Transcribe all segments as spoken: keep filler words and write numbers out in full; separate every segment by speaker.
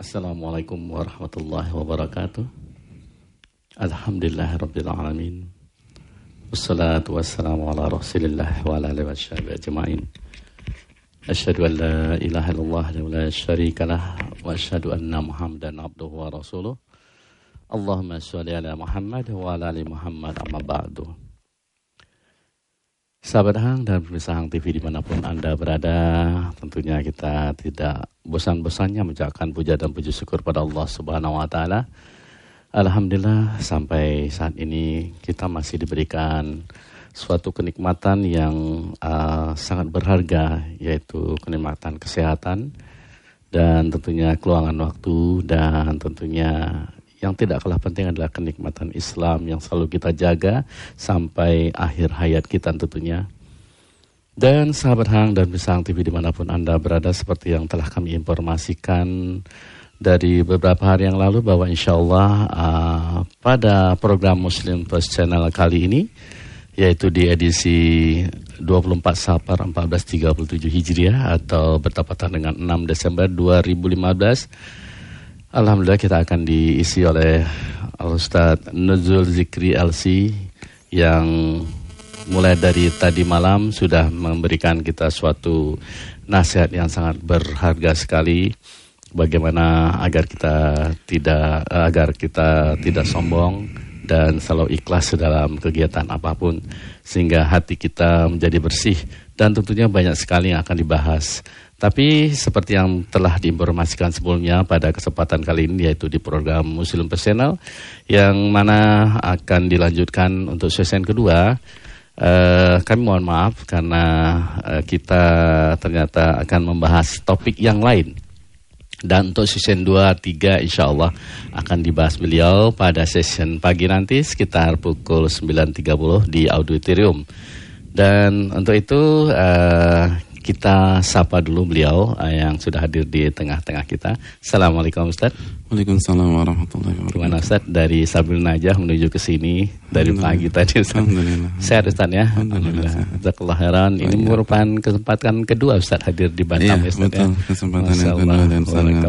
Speaker 1: Assalamualaikum warahmatullahi wabarakatuh. Alhamdulillahirrabbilalamin. Wassalatu wassalamu ala rasulillah wa ala alihi wa sahbihi ajma'in. Asyhadu an la ilaha illallah wa la syarika lah wa asyhadu anna Muhammadan abduhu wa rasuluh. Allahumma sholli ala Muhammad wa ala ali Muhammad amma ba'du. Sahabat Hang dan pemirsa Hang T V dimanapun Anda berada, tentunya kita tidak bosan-bosannya mengucapkan puja dan puji syukur pada Allah Subhanahu wa Ta'ala. Alhamdulillah sampai saat ini kita masih diberikan suatu kenikmatan yang uh, sangat berharga, yaitu kenikmatan kesehatan dan tentunya keluangan waktu, dan tentunya yang tidak kalah penting adalah kenikmatan Islam yang selalu kita jaga sampai akhir hayat kita tentunya. Dan sahabat Hang dan pemirsa Hang T V dimanapun Anda berada, seperti yang telah kami informasikan dari beberapa hari yang lalu bahwa insya Allah uh, pada program Muslim Plus Channel kali ini, yaitu di edisi dua puluh empat Safar seribu empat ratus tiga puluh tujuh Hijriah atau bertepatan dengan enam Desember dua ribu lima belas, alhamdulillah kita akan diisi oleh Al-Ustadz Nuzul Zikri L C yang mulai dari tadi malam sudah memberikan kita suatu nasihat yang sangat berharga sekali, bagaimana agar kita tidak agar kita tidak sombong dan selalu ikhlas dalam kegiatan apapun sehingga hati kita menjadi bersih, dan tentunya banyak sekali yang akan dibahas. Tapi seperti yang telah diinformasikan sebelumnya pada kesempatan kali ini, yaitu di program Muslim Plus Channel yang mana akan dilanjutkan untuk season kedua, uh, kami mohon maaf karena uh, kita ternyata akan membahas topik yang lain. Dan untuk season dua, tiga insya Allah akan dibahas beliau pada session pagi nanti sekitar pukul sembilan tiga puluh di auditorium. Dan untuk itu uh, kita sapa dulu beliau uh, yang sudah hadir di tengah-tengah kita. Assalamualaikum Ustaz.
Speaker 2: Waalaikumsalam warahmatullahi wabarakatuh.
Speaker 1: Gimana Ustaz dari Sabil Najah menuju ke sini dari pagi tadi Ustaz? Alhamdulillah. Sehat Ustaz ya? Alhamdulillah. Jazakallah khairan. Ini merupakan kesempatan kedua Ustaz hadir di Batam.
Speaker 2: Iya, Ustaz, betul. Ya? Kesempatan yang kedua dan sangat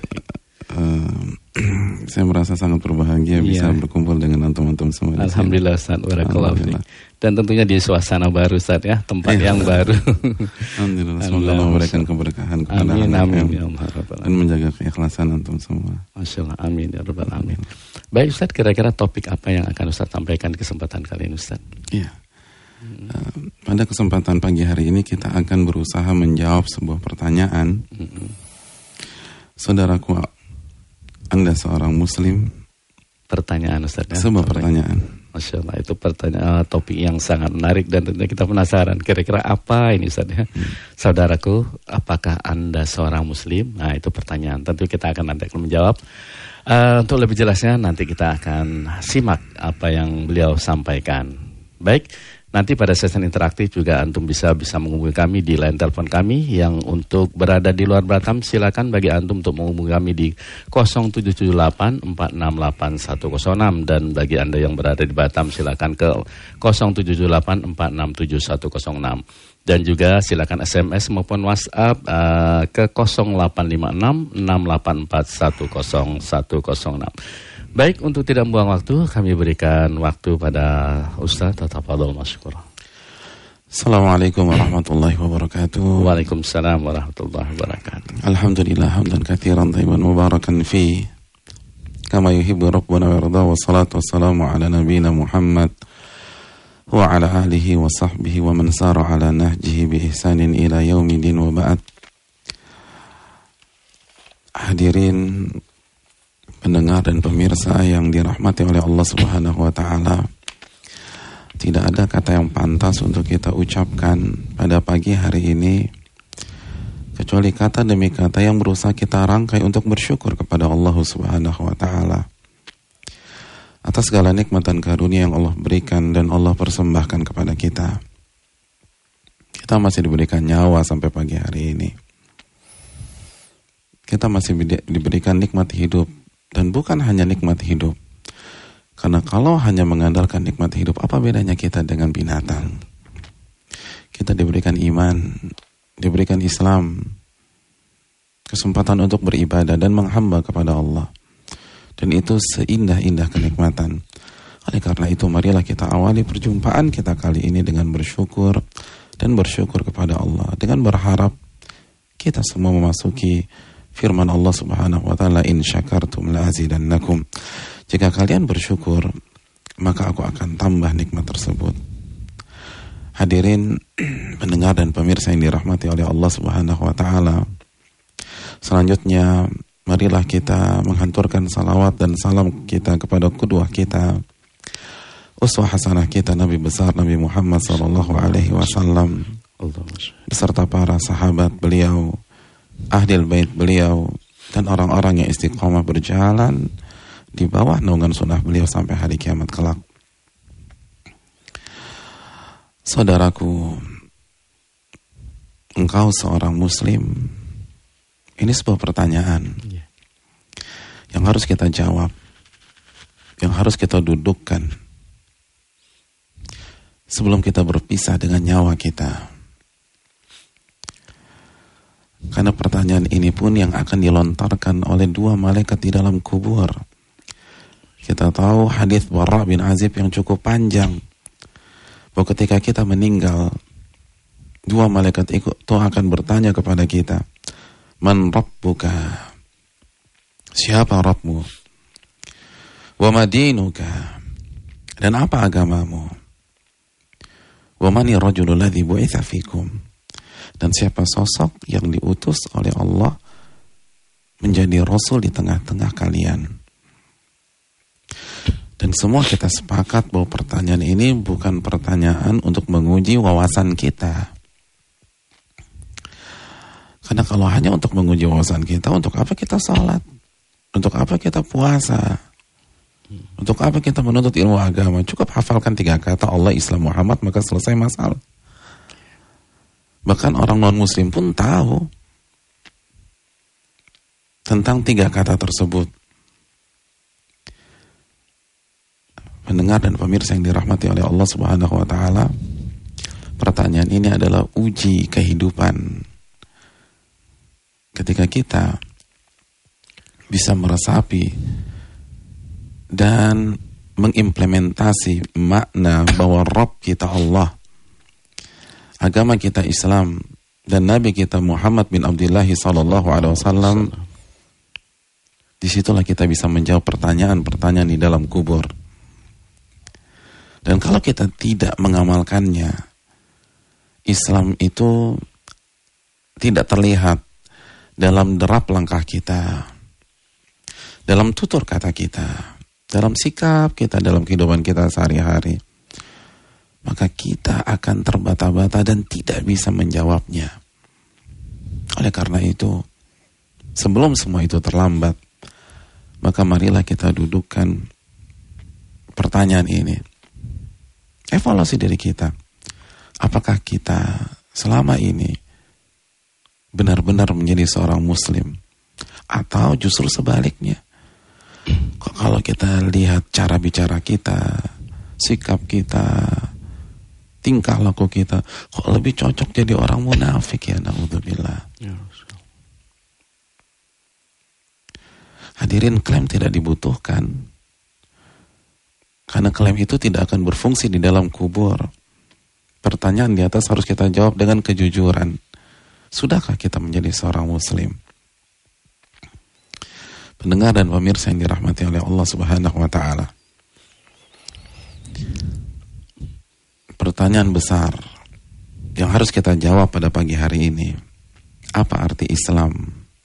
Speaker 2: uh, saya merasa sangat berbahagia iya. bisa berkumpul dengan antum-antum semua.
Speaker 1: Alhamdulillah Ustaz. Alhamdulillah. Dan tentunya di suasana baru Ustaz ya, tempat iya. yang baru.
Speaker 2: Alhamdulillah. Semoga Allah memberikan keberkahan kepada
Speaker 1: amin, amin, ya
Speaker 2: Allah, dan menjaga keikhlasan antum semua.
Speaker 1: Masya Allah, amin ya rabbal alamin. Baik Ustaz, kira-kira topik apa yang akan Ustaz sampaikan di kesempatan kali ini Ustaz?
Speaker 2: Iya. Hmm. Uh, pada kesempatan pagi hari ini kita akan berusaha menjawab sebuah pertanyaan. Hmm. Saudaraku, Anda seorang Muslim? Pertanyaan Ustaz ya? Sebuah pertanyaan. Masya Allah, itu pertanyaan uh, topik yang sangat menarik dan tentunya kita penasaran kira-kira apa ini Ustaz ya. Hmm. Saudaraku, apakah Anda seorang Muslim? Nah itu pertanyaan, tentu kita akan nanti akan menjawab. Uh, untuk lebih jelasnya nanti kita akan simak apa yang beliau sampaikan. Baik, nanti pada sesi interaktif juga antum bisa bisa menghubungi kami di line telepon kami. Yang untuk berada di luar Batam, silakan bagi antum untuk menghubungi kami di nol tujuh tujuh delapan empat enam delapan satu nol enam, dan bagi Anda yang berada di Batam silakan ke nol tujuh tujuh delapan empat enam tujuh satu nol enam, dan juga silakan S M S maupun WhatsApp uh, ke nol delapan lima enam enam delapan empat satu nol satu nol enam. Baik, untuk tidak membuang waktu, kami berikan waktu pada Ustaz. Tafadhol masykur. Assalamualaikum warahmatullahi wabarakatuh.
Speaker 1: Waalaikumsalam warahmatullahi wabarakatuh.
Speaker 2: Alhamdulillah hamdan katsiran thayyiban mubarakan fi kama yuhibbu rabbuna wa yarda, wa salatu wassalamu ala nabiyyina Muhammad wa ala alihi wa sahbihi wa man sara ala nahjihi bi ihsanin ila yaumidin, wa ba'd. Hadirin pendengar dan pemirsa yang dirahmati oleh Allah Subhanahu wa Ta'ala, tidak ada kata yang pantas untuk kita ucapkan pada pagi hari ini kecuali kata demi kata yang berusaha kita rangkai untuk bersyukur kepada Allah Subhanahu wa Ta'ala atas segala nikmat dan karunia yang Allah berikan dan Allah persembahkan kepada kita. Kita masih diberikan nyawa sampai pagi hari ini. Kita masih diberikan nikmat hidup. Dan bukan hanya nikmat hidup. Karena kalau hanya mengandalkan nikmat hidup, apa bedanya kita dengan binatang? Kita diberikan iman, diberikan Islam, kesempatan untuk beribadah dan menghamba kepada Allah. Dan itu seindah-indah kenikmatan. Oleh karena itu, marilah kita awali perjumpaan kita kali ini dengan bersyukur dan bersyukur kepada Allah, dengan berharap kita semua memasuki firman Allah Subhanahu wa taala, in syakartum la azidannakum. Jika kalian bersyukur, maka aku akan tambah nikmat tersebut. Hadirin pendengar dan pemirsa yang dirahmati oleh Allah Subhanahu wa taala. Selanjutnya, marilah kita menghanturkan salawat dan salam kita kepada qudwah kita, uswah hasanah kita, Nabi besar Nabi Muhammad sallallahu alaihi wasallam beserta para sahabat beliau, ahlul bait beliau, dan orang-orang yang istiqomah berjalan di bawah naungan sunnah beliau sampai hari kiamat kelak. Saudaraku, engkau seorang muslim. Ini sebuah pertanyaan yeah. yang harus kita jawab, yang harus kita dudukkan sebelum kita berpisah dengan nyawa kita. Karena pertanyaan ini pun yang akan dilontarkan oleh dua malaikat di dalam kubur. Kita tahu hadis Barra bin Azib yang cukup panjang, bahwa ketika kita meninggal, dua malaikat itu akan bertanya kepada kita, man rabbuka, siapa Rabbmu, wa madinuka, dan apa agamamu, wa mani rajulul ladzi bu'itsa fikum, dan siapa sosok yang diutus oleh Allah menjadi rasul di tengah-tengah kalian. Dan semua kita sepakat bahwa pertanyaan ini bukan pertanyaan untuk menguji wawasan kita. Karena kalau hanya untuk menguji wawasan kita, untuk apa kita salat? Untuk apa kita puasa? Untuk apa kita menuntut ilmu agama? Cukup hafalkan tiga kata Allah, Islam, Muhammad, maka selesai masalah. Bahkan orang non-muslim pun tahu tentang tiga kata tersebut. Pendengar dan pemirsa yang dirahmati oleh Allah Subhanahu wa taala, pertanyaan ini adalah uji kehidupan. Ketika kita bisa meresapi dan mengimplementasi makna bahwa Rabb kita Allah, agama kita Islam, dan Nabi kita Muhammad bin Abdullah sallallahu alaihi wasallam, disitulah kita bisa menjawab pertanyaan-pertanyaan di dalam kubur. Dan kalau kita tidak mengamalkannya, Islam itu tidak terlihat dalam derap langkah kita, dalam tutur kata kita, dalam sikap kita, dalam kehidupan kita sehari-hari, maka kita akan terbata-bata dan tidak bisa menjawabnya. Oleh karena itu, sebelum semua itu terlambat, maka marilah kita dudukkan pertanyaan ini. Evaluasi diri kita. Apakah kita selama ini benar-benar menjadi seorang muslim? Atau justru sebaliknya? Kok kalau kita lihat cara bicara kita, sikap kita, tingkah laku kita, kok lebih cocok jadi orang munafik ya, na'udzubillah. Ya, hadirin, klaim tidak dibutuhkan. Karena klaim itu tidak akan berfungsi di dalam kubur. Pertanyaan di atas harus kita jawab dengan kejujuran. Sudahkah kita menjadi seorang muslim? Pendengar dan pemirsa yang dirahmati oleh Allah Subhanahu wa taala. Pertanyaan besar yang harus kita jawab pada pagi hari ini. Apa arti Islam?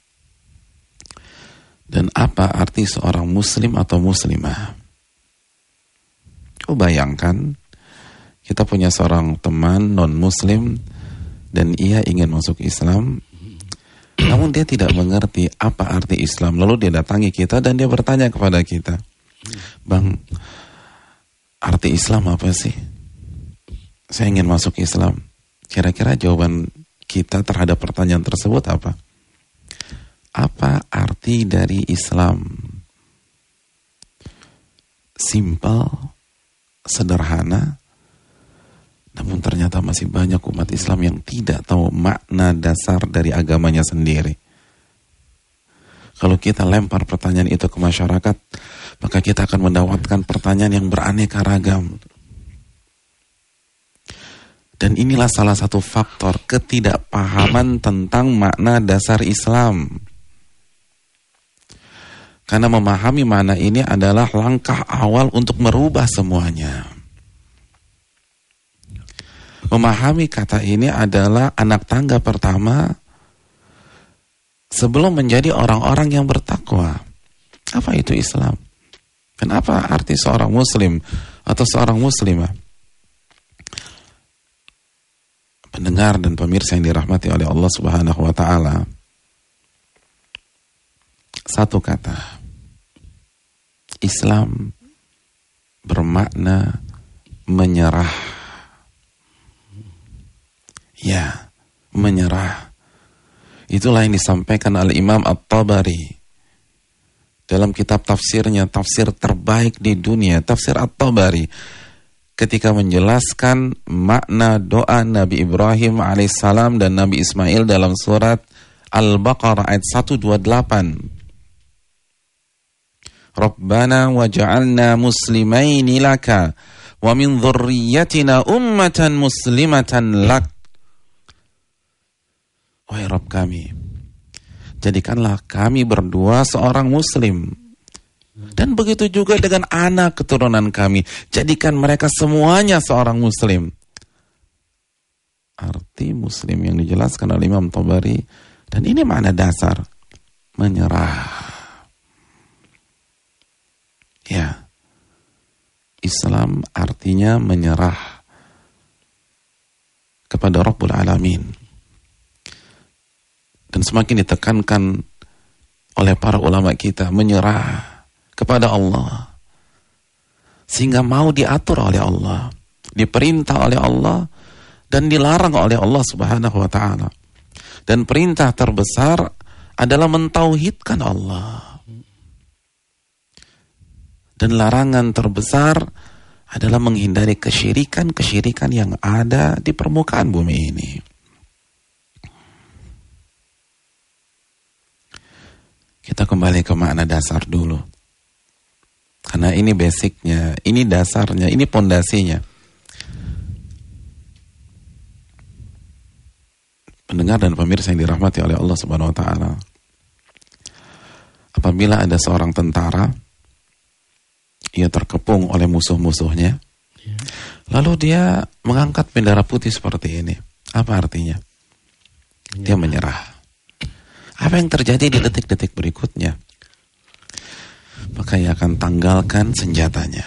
Speaker 2: Dan apa arti seorang muslim atau muslimah? Oh, bayangkan kita punya seorang teman non-muslim dan ia ingin masuk Islam, namun dia tidak mengerti apa arti Islam. Lalu dia datangi kita dan dia bertanya kepada kita, Bang, arti Islam apa sih? Saya ingin masuk Islam. Kira-kira jawaban kita terhadap pertanyaan tersebut apa? Apa arti dari Islam? Simple, sederhana, namun ternyata masih banyak umat Islam yang tidak tahu makna dasar dari agamanya sendiri. Kalau kita lempar pertanyaan itu ke masyarakat, maka kita akan mendapatkan pertanyaan yang beraneka ragam. Dan inilah salah satu faktor ketidakpahaman tentang makna dasar Islam. Karena memahami makna ini adalah langkah awal untuk merubah semuanya. Memahami kata ini adalah anak tangga pertama sebelum menjadi orang-orang yang bertakwa. Apa itu Islam? Kenapa arti seorang muslim atau seorang muslimah? Pendengar dan pemirsa yang dirahmati oleh Allah Subhanahu wa taala. Satu kata. Islam bermakna menyerah. Ya, menyerah. Itulah yang disampaikan oleh Imam At-Tabari dalam kitab tafsirnya, tafsir terbaik di dunia, tafsir At-Tabari, ketika menjelaskan makna doa Nabi Ibrahim alaihissalam dan Nabi Ismail dalam surat Al-Baqarah ayat seratus dua puluh delapan. Rabbana waj'alna muslimaini laka wa min dhurriyyatina ummatan muslimatan lak. Wahai Rabb kami, jadikanlah kami berdua seorang muslim. Dan begitu juga dengan anak keturunan kami, jadikan mereka semuanya seorang muslim. Arti muslim yang dijelaskan oleh Imam Tabari, dan ini makna dasar, menyerah. Ya, Islam artinya menyerah kepada Rabbul Alamin. Dan semakin ditekankan oleh para ulama kita, menyerah kepada Allah. Sehingga mau diatur oleh Allah, diperintah oleh Allah, dan dilarang oleh Allah Subhanahu wa ta'ala. Dan perintah terbesar adalah mentauhidkan Allah. Dan larangan terbesar adalah menghindari kesyirikan-kesyirikan yang ada di permukaan bumi ini. Kita kembali ke makna dasar dulu. Karena ini basicnya, ini dasarnya, ini pondasinya. Pendengar dan pemirsa yang dirahmati oleh Allah Subhanahu wa taala. Apabila ada seorang tentara, ia terkepung oleh musuh-musuhnya, ya. Lalu dia mengangkat bendera putih seperti ini. Apa artinya? Ya. Dia menyerah. Apa yang terjadi di detik-detik berikutnya? Maka ia akan tanggalkan senjatanya.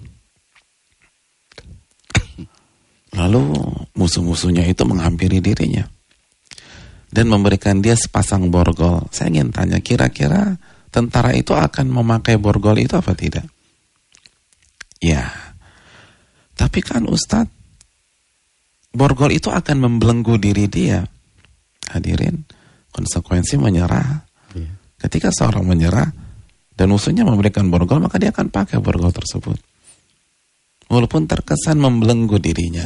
Speaker 2: Lalu musuh-musuhnya itu menghampiri dirinya dan memberikan dia sepasang borgol. Saya ingin tanya, kira-kira tentara itu akan memakai borgol itu apa tidak? Ya, tapi kan Ustadz, borgol itu akan membelenggu diri dia. Hadirin, konsekuensi menyerah. Ya. Ketika seorang menyerah dan musuhnya memberikan borgol, maka dia akan pakai borgol tersebut. Walaupun terkesan membelenggu dirinya.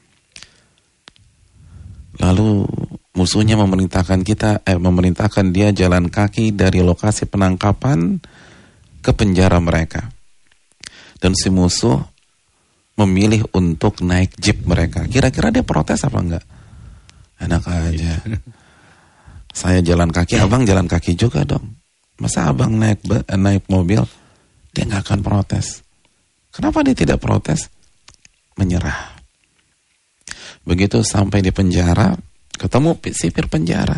Speaker 2: Lalu musuhnya memerintahkan kita, eh, memerintahkan dia jalan kaki dari lokasi penangkapan ke penjara mereka. Dan si musuh memilih untuk naik jeep mereka. Kira-kira dia protes apa enggak? Enak aja. Saya jalan kaki, abang jalan kaki juga dong. Masa abang naik naik mobil, dia nggak akan protes. Kenapa dia tidak protes? Menyerah. Begitu sampai di penjara, ketemu sipir penjara.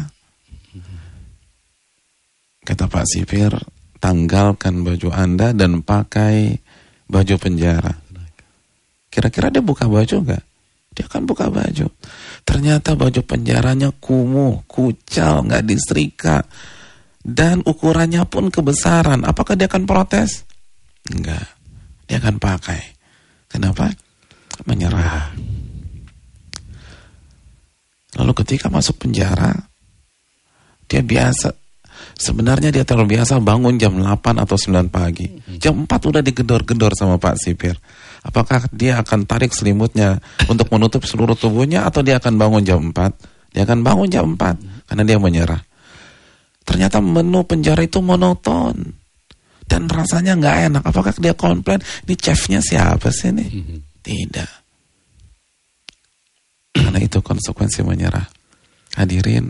Speaker 2: Kata Pak Sipir, tanggalkan baju Anda dan pakai baju penjara. Kira-kira dia buka baju nggak? Dia akan buka baju. Ternyata baju penjaranya kumuh, kucal, nggak disetrika. Dan ukurannya pun kebesaran. Apakah dia akan protes? Enggak. Dia akan pakai. Kenapa? Menyerah. Lalu ketika masuk penjara, dia biasa. Sebenarnya dia terlalu biasa bangun jam delapan atau sembilan pagi. Jam empat udah digedor-gedor sama Pak Sipir. Apakah dia akan tarik selimutnya untuk menutup seluruh tubuhnya atau dia akan bangun jam empat? Dia akan bangun jam empat karena dia menyerah. ternyata menu penjara itu monoton dan rasanya nggak enak. Apakah dia komplain, ini chefnya siapa sih nih? Mm-hmm. Tidak. Karena itu konsekuensi menyerah. Hadirin,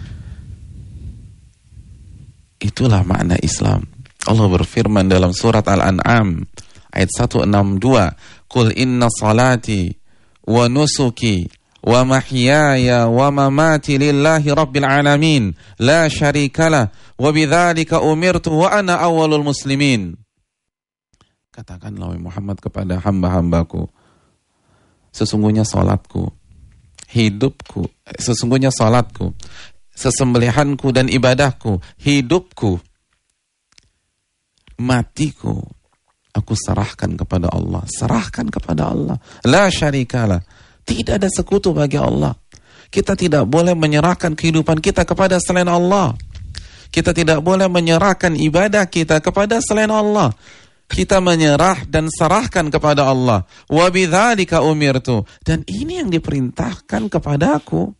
Speaker 2: itulah makna Islam. Allah berfirman dalam surat Al-An'am ayat seratus enam puluh dua, "Qul inna salati wa nusuki wa mahyaya wa mamati lillahi rabbil alamin la syarikalah wa bidzalika umirtu wa ana awwalul muslimin." Katakanlah wahai Muhammad kepada hamba-hambaku, sesungguhnya salatku, hidupku, sesungguhnya salatku, sesembelihanku dan ibadahku, hidupku, matiku, aku serahkan kepada Allah. Serahkan kepada Allah. La syarikalah. Tidak ada sekutu bagi Allah. Kita tidak boleh menyerahkan kehidupan kita kepada selain Allah. Kita tidak boleh menyerahkan ibadah kita kepada selain Allah. Kita menyerah dan serahkan kepada Allah. Wa bidzalika umirtu. Dan ini yang diperintahkan kepadaku.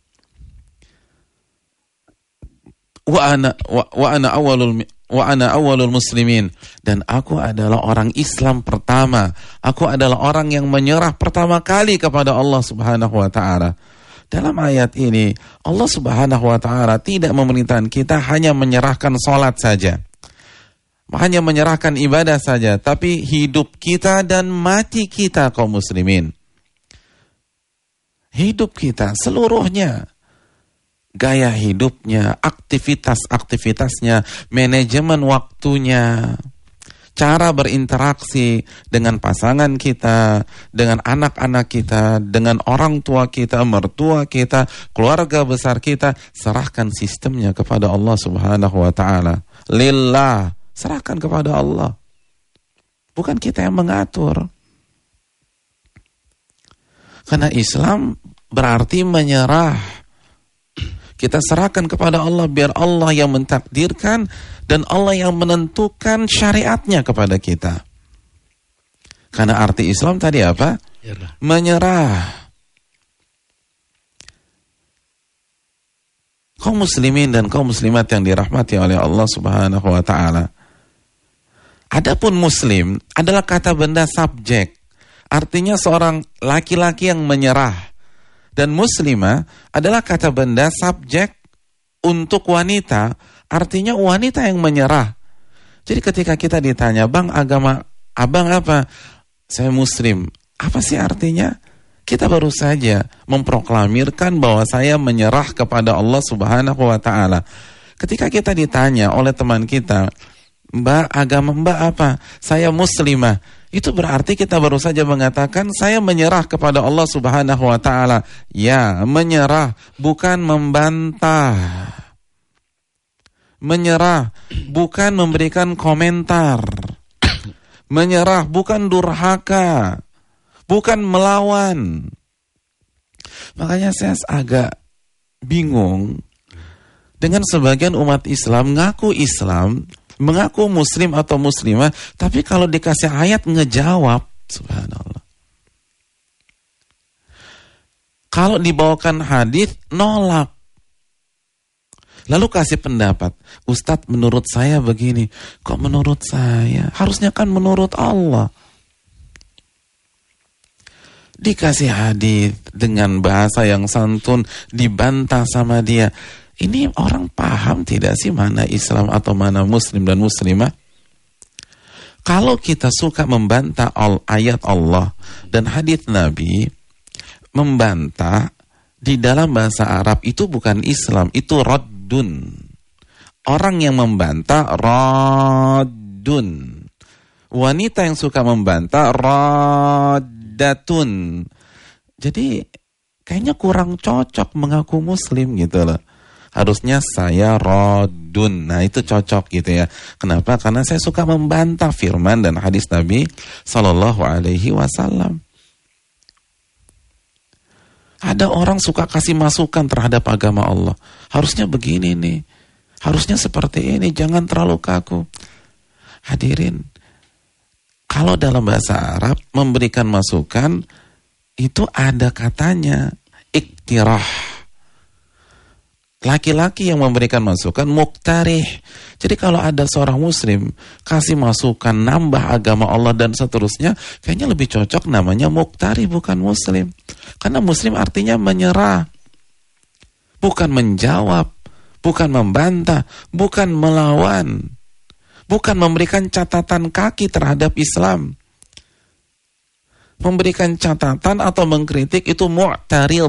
Speaker 2: Wa ana wa, wa ana awwalul wa ana awwalul muslimin, dan aku adalah orang Islam pertama. Aku adalah orang yang menyerah pertama kali kepada Allah Subhanahu wa taala. Dalam ayat ini Allah Subhanahu wa taala tidak memerintahkan kita hanya menyerahkan salat saja, hanya menyerahkan ibadah saja, tapi hidup kita dan mati kita kaum muslimin. Hidup kita seluruhnya, gaya hidupnya, aktivitas-aktivitasnya, manajemen waktunya, cara berinteraksi dengan pasangan kita, dengan anak-anak kita, dengan orang tua kita, mertua kita, keluarga besar kita, serahkan sistemnya kepada Allah Subhanahu wa taala. Lillah, serahkan kepada Allah. Bukan kita yang mengatur. Karena Islam berarti menyerah. Kita serahkan kepada Allah biar Allah yang mentakdirkan dan Allah yang menentukan syariatnya kepada kita. Karena arti Islam tadi apa? Menyerah. Menyerah. Kaum muslimin dan kaum muslimat yang dirahmati oleh Allah Subhanahu wa taala. Adapun muslim adalah kata benda subjek. Artinya seorang laki-laki yang menyerah. Dan muslimah adalah kata benda subjek untuk wanita, artinya wanita yang menyerah. Jadi ketika kita ditanya, "Bang, agama abang apa?" "Saya muslim." Apa sih artinya? Kita baru saja memproklamirkan bahwa saya menyerah kepada Allah Subhanahu wa taala. Ketika kita ditanya oleh teman kita, "Mbak, agama Mbak apa?" "Saya muslimah." Itu berarti kita baru saja mengatakan saya menyerah kepada Allah Subhanahu wa taala. Ya, menyerah bukan membantah. Menyerah bukan memberikan komentar. Menyerah bukan durhaka. Bukan melawan. Makanya saya agak bingung dengan sebagian umat Islam ngaku Islam, mengaku muslim atau muslimah, tapi kalau dikasih ayat ngejawab, subhanallah. Kalau dibawakan hadis nolak. Lalu kasih pendapat, "Ustadz, menurut saya begini." Kok menurut saya? Harusnya kan menurut Allah. Dikasih hadis dengan bahasa yang santun, dibantah sama dia. Ini orang paham tidak sih mana Islam atau mana muslim dan muslimah? Kalau kita suka membantah ayat Allah dan hadis Nabi, membantah di dalam bahasa Arab itu bukan Islam, itu raddun. Orang yang membantah raddun. Wanita yang suka membantah raddatun. Jadi kayaknya kurang cocok mengaku muslim gitu loh. Harusnya saya rodun. Nah itu cocok gitu ya. Kenapa? Karena saya suka membantah firman dan hadis Nabi Sallallahu Alaihi Wasallam. Ada orang suka kasih masukan terhadap agama Allah. Harusnya begini nih. Harusnya seperti ini. Jangan terlalu kaku. Hadirin, kalau dalam bahasa Arab memberikan masukan itu ada katanya iktirah. Laki-laki yang memberikan masukan muktarih. Jadi kalau ada seorang muslim kasih masukan nambah agama Allah dan seterusnya, kayaknya lebih cocok namanya muktarih bukan muslim. Karena muslim artinya menyerah, bukan menjawab, bukan membantah, bukan melawan, bukan memberikan catatan kaki terhadap Islam. Memberikan catatan atau mengkritik itu mu'tarid.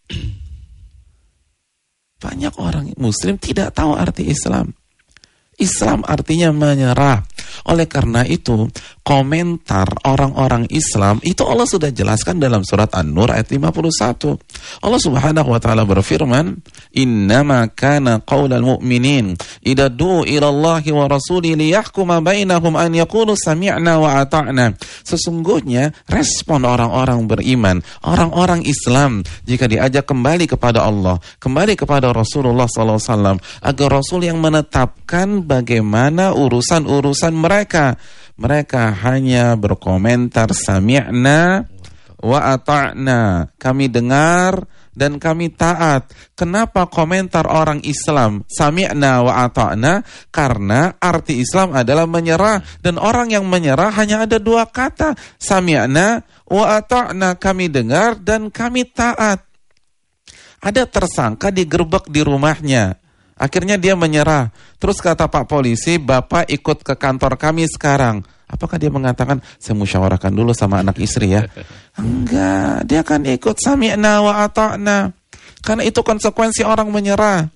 Speaker 2: Banyak orang muslim tidak tahu arti Islam. Islam artinya menyerah. Oleh karena itu, komentar orang-orang Islam itu Allah sudah jelaskan dalam surat An-Nur ayat lima puluh satu. Allah Subhanahu wa taala berfirman, "Innama kana qaulal mu'minin idza du'u ila Allahi wa rasulihi liyahkuma bainahum an yaqulu sami'na wa ata'na." Sesungguhnya respon orang-orang beriman, orang-orang Islam jika diajak kembali kepada Allah, kembali kepada Rasulullah sallallahu alaihi wasallam, agar Rasul yang menetapkan bagaimana urusan-urusan mereka. Mereka hanya berkomentar sami'na wa ata'na. Kami dengar dan kami taat. Kenapa komentar orang Islam sami'na wa ata'na? Karena arti Islam adalah menyerah. Dan orang yang menyerah hanya ada dua kata. Sami'na wa ata'na. Kami dengar dan kami taat. Ada tersangka digerebek di rumahnya. Akhirnya dia menyerah. Terus kata Pak Polisi, Bapak ikut ke kantor kami sekarang. Apakah dia mengatakan, saya musyawarahkan dulu sama anak istri ya? Enggak, dia akan ikut sami'na wa ata'na. Karena itu konsekuensi orang menyerah.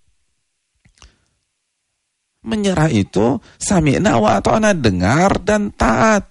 Speaker 2: Menyerah itu sami'na wa ata'na, dengar dan taat.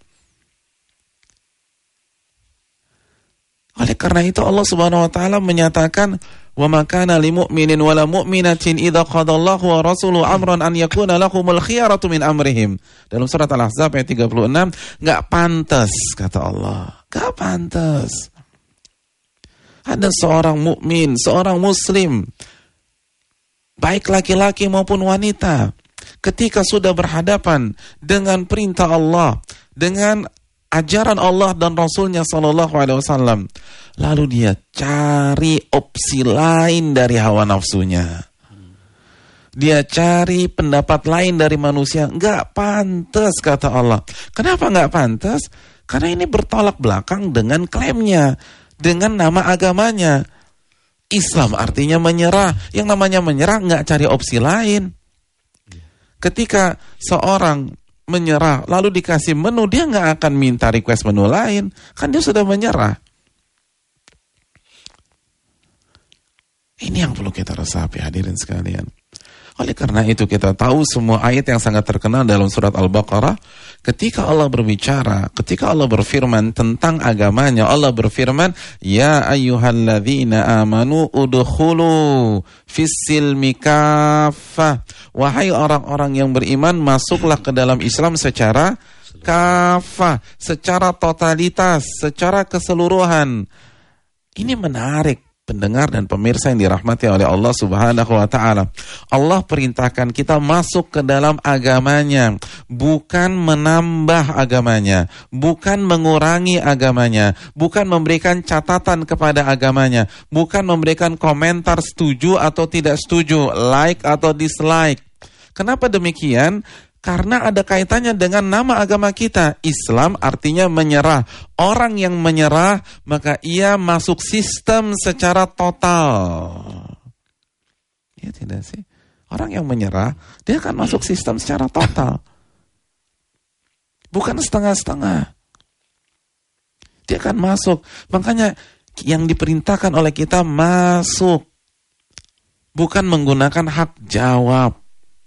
Speaker 2: Oleh karena itu Allah Subhanahu wa taala menyatakan, wa ma kana lil mu'minin wala mu'minatin idza qadallahu wa rasuluhu amran an yakuna lahumul khiyaratu min amrihim. Dalam surat Al-Ahzab ayat tiga puluh enam, enggak pantas kata Allah, enggak pantas. Ada seorang mukmin, seorang muslim, baik laki-laki maupun wanita, ketika sudah berhadapan dengan perintah Allah, dengan ajaran Allah dan Rasulnya sallallahu alaihi wasallam, lalu dia cari opsi lain dari hawa nafsunya. Dia cari pendapat lain dari manusia. Enggak pantas kata Allah. Kenapa enggak pantas? Karena ini bertolak belakang dengan klaimnya, dengan nama agamanya. Islam artinya menyerah. Yang namanya menyerah enggak cari opsi lain. Ketika seorang menyerah lalu dikasih menu, dia nggak akan minta request menu lain, kan dia sudah menyerah. Ini yang perlu kita resapi hadirin sekalian. Oleh karena itu kita tahu semua ayat yang sangat terkenal dalam surat Al-Baqarah, ketika Allah berbicara, ketika Allah berfirman tentang agamanya, Allah berfirman, ya ayyuhalladzina amanu udkhulu fis-silmi kaffah. Wahai orang-orang yang beriman, masuklah ke dalam Islam secara kafah, secara totalitas, secara keseluruhan. Ini menarik pendengar dan pemirsa yang dirahmati oleh Allah Subhanahu wa taala. Allah perintahkan kita masuk ke dalam agamanya, bukan menambah agamanya, bukan mengurangi agamanya, bukan memberikan catatan kepada agamanya, bukan memberikan komentar setuju atau tidak setuju, like atau dislike. Kenapa demikian? Karena ada kaitannya dengan nama agama kita. Islam artinya menyerah. Orang yang menyerah, maka ia masuk sistem secara total. Ya tidak sih? Orang yang menyerah, dia akan masuk sistem secara total. Bukan setengah-setengah. Dia akan masuk. Makanya yang diperintahkan oleh kita masuk. Bukan menggunakan hak jawab.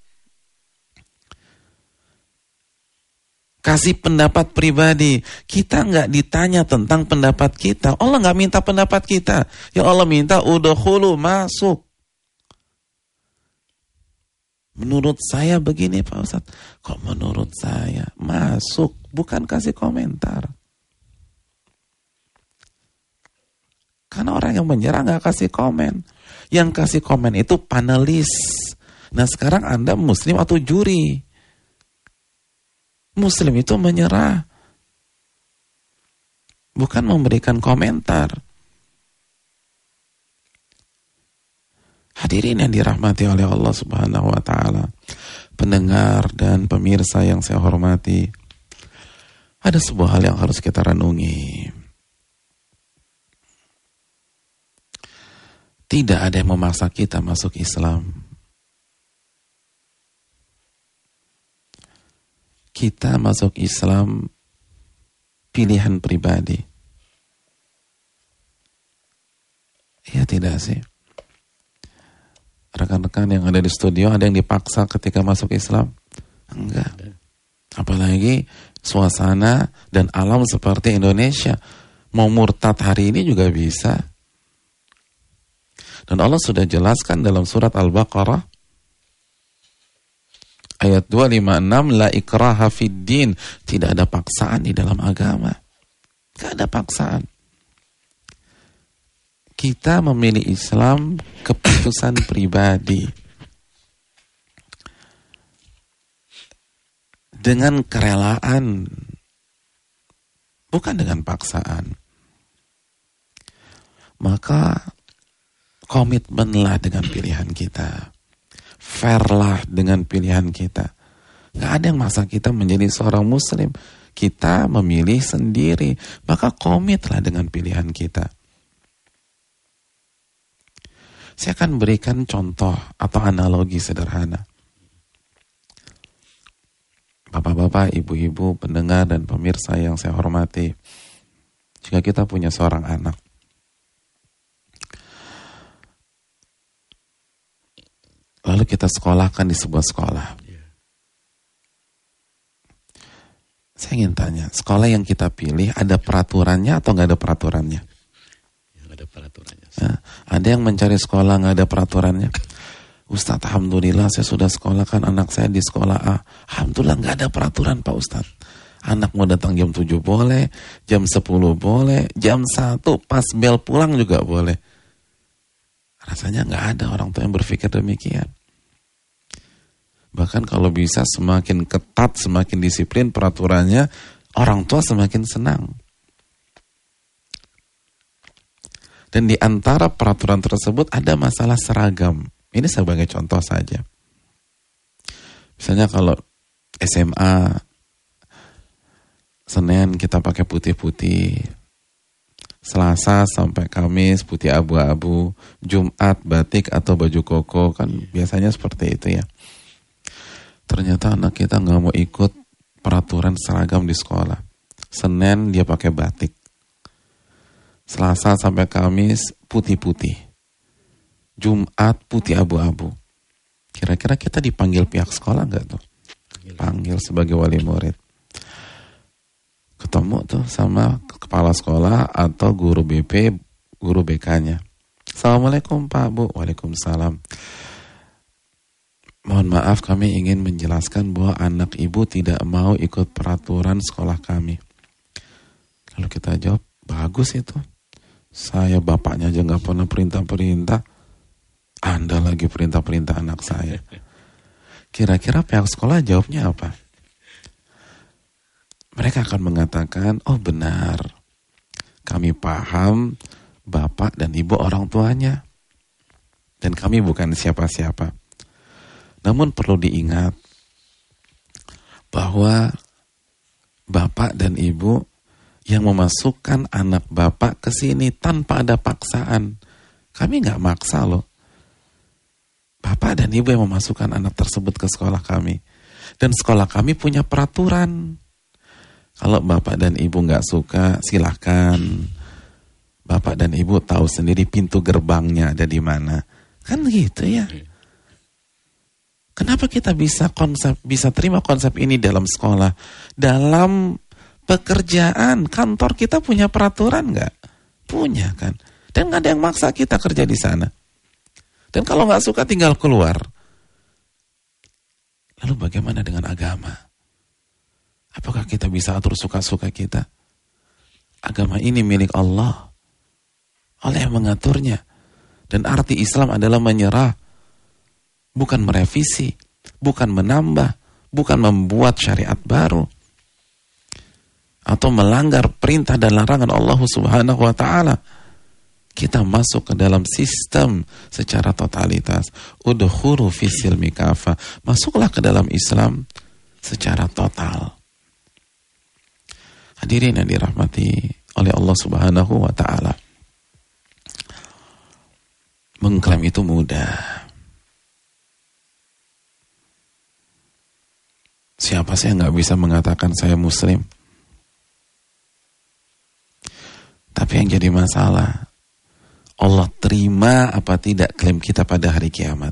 Speaker 2: Kasih pendapat pribadi. Kita nggak ditanya tentang pendapat kita. Allah nggak minta pendapat kita. Yang Allah minta udkhulu, masuk. Menurut saya begini Pak Ustadz. Kok menurut saya? Masuk, bukan kasih komentar. Karena orang yang menyerah nggak kasih komen. Yang kasih komen itu panelis. Nah sekarang Anda muslim atau juri? Muslim itu menyerah, bukan memberikan komentar. Hadirin yang dirahmati oleh Allah Subhanahu wa taala, pendengar dan pemirsa yang saya hormati, ada sebuah hal yang harus kita renungi. Tidak ada yang memaksa kita masuk Islam. Kita masuk Islam pilihan pribadi. Ya tidak sih? Rekan-rekan yang ada di studio, ada yang dipaksa ketika masuk Islam? Enggak. Apalagi suasana dan alam seperti Indonesia. Mau murtad hari ini juga bisa. Dan Allah sudah jelaskan dalam surat Al-Baqarah ayat dua ratus lima puluh enam, la ikraha fid din, tidak ada paksaan di dalam agama. Tidak ada paksaan. Kita memilih Islam keputusan pribadi. Dengan kerelaan, bukan dengan paksaan. Maka komitmenlah dengan pilihan kita. Fairlah dengan pilihan kita. Gak ada yang maksa kita menjadi seorang muslim. Kita memilih sendiri. Maka komitlah dengan pilihan kita. Saya akan berikan contoh atau analogi sederhana. Bapak-bapak, ibu-ibu, pendengar dan pemirsa yang saya hormati. Jika kita punya seorang anak, lalu kita sekolahkan di sebuah sekolah. Saya ingin tanya, sekolah yang kita pilih ada peraturannya atau nggak ada peraturannya?
Speaker 1: Yang ada peraturannya.
Speaker 2: Ya, ada yang mencari sekolah nggak ada peraturannya. Ustadz, alhamdulillah saya sudah sekolahkan anak saya di sekolah A. Alhamdulillah nggak ada peraturan Pak Ustadz. Anak mau datang jam tujuh boleh, jam sepuluh boleh, jam satu pas bel pulang juga boleh. Rasanya nggak ada orang tua yang berpikir demikian. Bahkan kalau bisa semakin ketat, semakin disiplin peraturannya, orang tua semakin senang. Dan di antara peraturan tersebut ada masalah seragam. Ini sebagai contoh saja. Misalnya kalau S M A, Senin kita pakai putih-putih, Selasa sampai Kamis putih abu-abu, Jumat batik atau baju koko, kan biasanya seperti itu ya. Ternyata anak kita nggak mau ikut peraturan seragam di sekolah. Senin dia pakai batik, Selasa sampai Kamis putih-putih, Jumat putih abu-abu. Kira-kira kita dipanggil pihak sekolah nggak tuh? Panggil sebagai wali murid. Ketemu tuh sama kepala sekolah atau guru B P, guru B K-nya. Assalamualaikum Pak, Bu. Waalaikumsalam. Mohon maaf, kami ingin menjelaskan bahwa anak ibu tidak mau ikut peraturan sekolah kami. Lalu kita jawab, bagus itu. Saya bapaknya aja gak pernah perintah-perintah. Anda lagi perintah-perintah anak saya. Kira-kira pihak sekolah jawabnya apa? Mereka akan mengatakan, oh benar, kami paham bapak dan ibu orang tuanya. Dan kami bukan siapa-siapa. Namun perlu diingat bahwa bapak dan ibu yang memasukkan anak bapak ke sini tanpa ada paksaan. Kami nggak maksa loh. Bapak dan ibu yang memasukkan anak tersebut ke sekolah kami. Dan sekolah kami punya peraturan. Kalau bapak dan ibu nggak suka, silahkan. Bapak dan ibu tahu sendiri pintu gerbangnya ada di mana. Kan gitu ya. Kenapa kita bisa konsep bisa terima konsep ini dalam sekolah? Dalam pekerjaan, kantor kita punya peraturan nggak? Punya kan. Dan nggak ada yang maksa kita kerja di sana. Dan kalau nggak suka tinggal keluar. Lalu bagaimana dengan agama? Apakah kita bisa atur suka-suka kita? Agama ini milik Allah. Allah yang mengaturnya. Dan arti Islam adalah menyerah. Bukan merevisi. Bukan menambah. Bukan membuat syariat baru. Atau melanggar perintah dan larangan Allah Subhanahu wa ta'ala. kita masuk ke dalam sistem secara totalitas. Udkhulu fis silmi kafah. Masuklah ke dalam Islam secara total. Hadirin yang dirahmati oleh Allah Subhanahu wa taala. Mengklaim itu mudah. Siapa sih yang gak bisa mengatakan saya muslim? Tapi yang jadi masalah, Allah terima apa tidak klaim kita pada hari kiamat.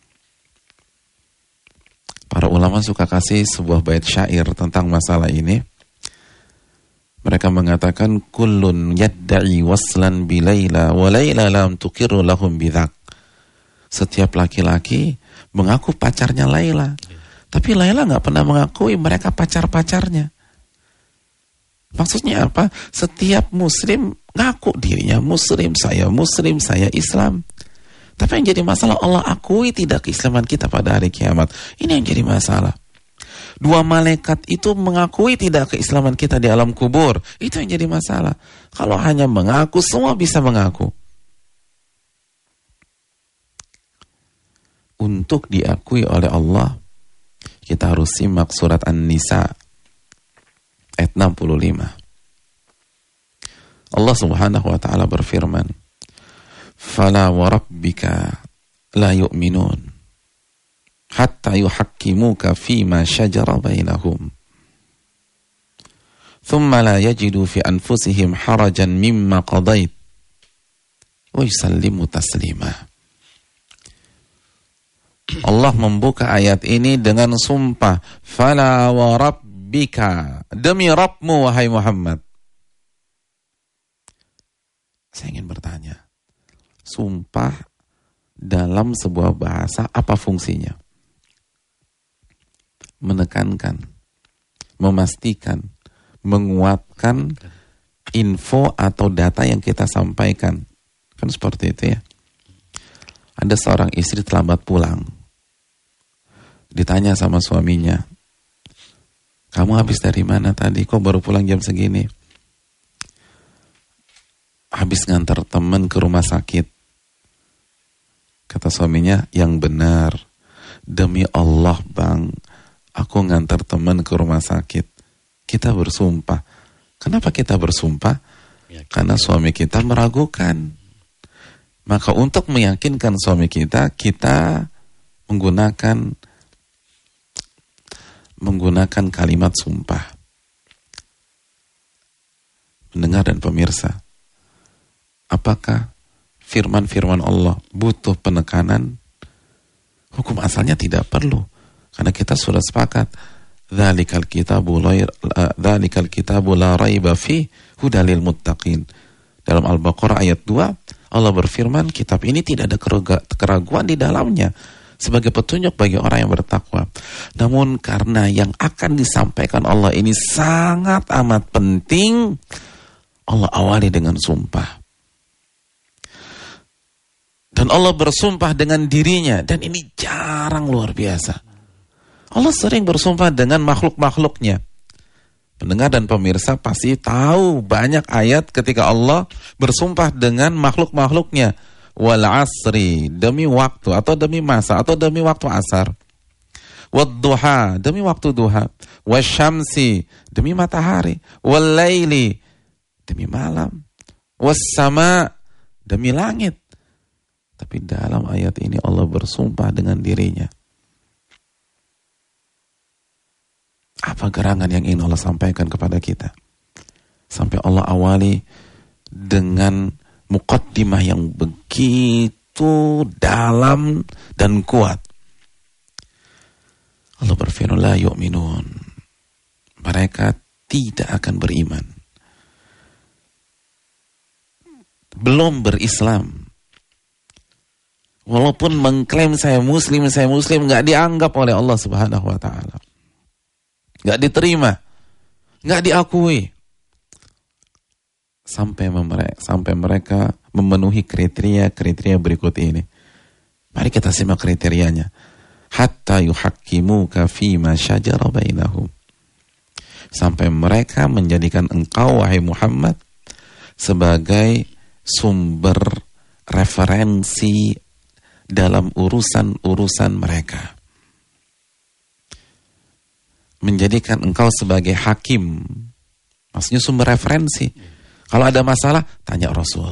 Speaker 2: Para ulama suka kasih sebuah bait syair tentang masalah ini. Mereka mengatakan, kullun yadda'i waslan bi Laila wa Laila lam tuqirru lahum bidzak. Setiap laki-laki mengaku pacarnya Laila, tapi Laila nggak pernah mengakui mereka pacar-pacarnya. Maksudnya apa? Setiap muslim ngaku dirinya muslim, saya muslim, saya Islam. Tapi yang jadi masalah, Allah akui tidak keislaman kita pada hari kiamat. Ini yang jadi masalah. Dua malaikat itu mengakui tidak keislaman kita di alam kubur. Itu yang jadi masalah. Kalau hanya mengaku, semua bisa mengaku. Untuk diakui oleh Allah, kita harus simak surat An-Nisa ayat enam puluh lima. Allah Subhanahu wa taala berfirman, "Fala wa rabbika la yu'minun hatta yuhakkimuka fima shajara bainahum. Thumma la yajidu fi anfusihim harajan mimma qadait wa yusallimu taslima." Allah membuka ayat ini dengan sumpah, "Fala wa rabbika," demi Rabbmu wahai Muhammad. Saya ingin bertanya, sumpah dalam sebuah bahasa apa fungsinya? Menekankan, memastikan, menguatkan info atau data yang kita sampaikan. Kan seperti itu ya. Ada seorang istri terlambat pulang. Ditanya sama suaminya, "Kamu habis dari mana tadi? Kok baru pulang jam segini?" "Habis ngantar teman ke rumah sakit." Kata suaminya, "Yang benar. Demi Allah bang, aku ngantar teman ke rumah sakit." Kita bersumpah. Kenapa kita bersumpah? Karena suami kita meragukan. Maka untuk meyakinkan suami kita, kita menggunakan menggunakan kalimat sumpah. Mendengar dan pemirsa, apakah firman-firman Allah butuh penekanan? Hukum asalnya tidak perlu, karena kita sudah sepakat. Dzalikal kitabu la dzalikal kitabu la raiba fi hudalil muttaqin. Dalam Al-Baqarah ayat dua, Allah berfirman, kitab ini tidak ada keraguan di dalamnya sebagai petunjuk bagi orang yang bertakwa. Namun karena yang akan disampaikan Allah ini sangat amat penting, Allah awali dengan sumpah. Dan Allah bersumpah dengan dirinya, dan ini jarang, luar biasa. Allah sering bersumpah dengan makhluk-makhluknya. Pendengar dan pemirsa pasti tahu banyak ayat ketika Allah bersumpah dengan makhluk-makhluknya. Wal asri, demi waktu atau demi masa atau demi waktu asar. Wad duha, demi waktu duha. Wasyamsi, demi matahari. Wal laili, demi malam. Was sama, demi langit. Tapi dalam ayat ini Allah bersumpah dengan dirinya. Apa gerangan yang ingin Allah sampaikan kepada kita? Sampai Allah awali dengan muqaddimah yang begitu dalam dan kuat. Allah berfirman, la yu'minun. Mereka tidak akan beriman. Belum berislam. Walaupun mengklaim saya muslim, saya muslim, gak dianggap oleh Allah Subhanahu wa ta'ala. Gak diterima, gak diakui. Sampai, mereka, sampai mereka memenuhi kriteria-kriteria berikut ini. Mari kita simak kriterianya. Hatta yuhakkimuka fima syajara bainahum. Sampai mereka menjadikan engkau, wahai Muhammad, sebagai sumber referensi dalam urusan-urusan mereka. Menjadikan engkau sebagai hakim, maksudnya sumber referensi. Kalau ada masalah, tanya Rasul.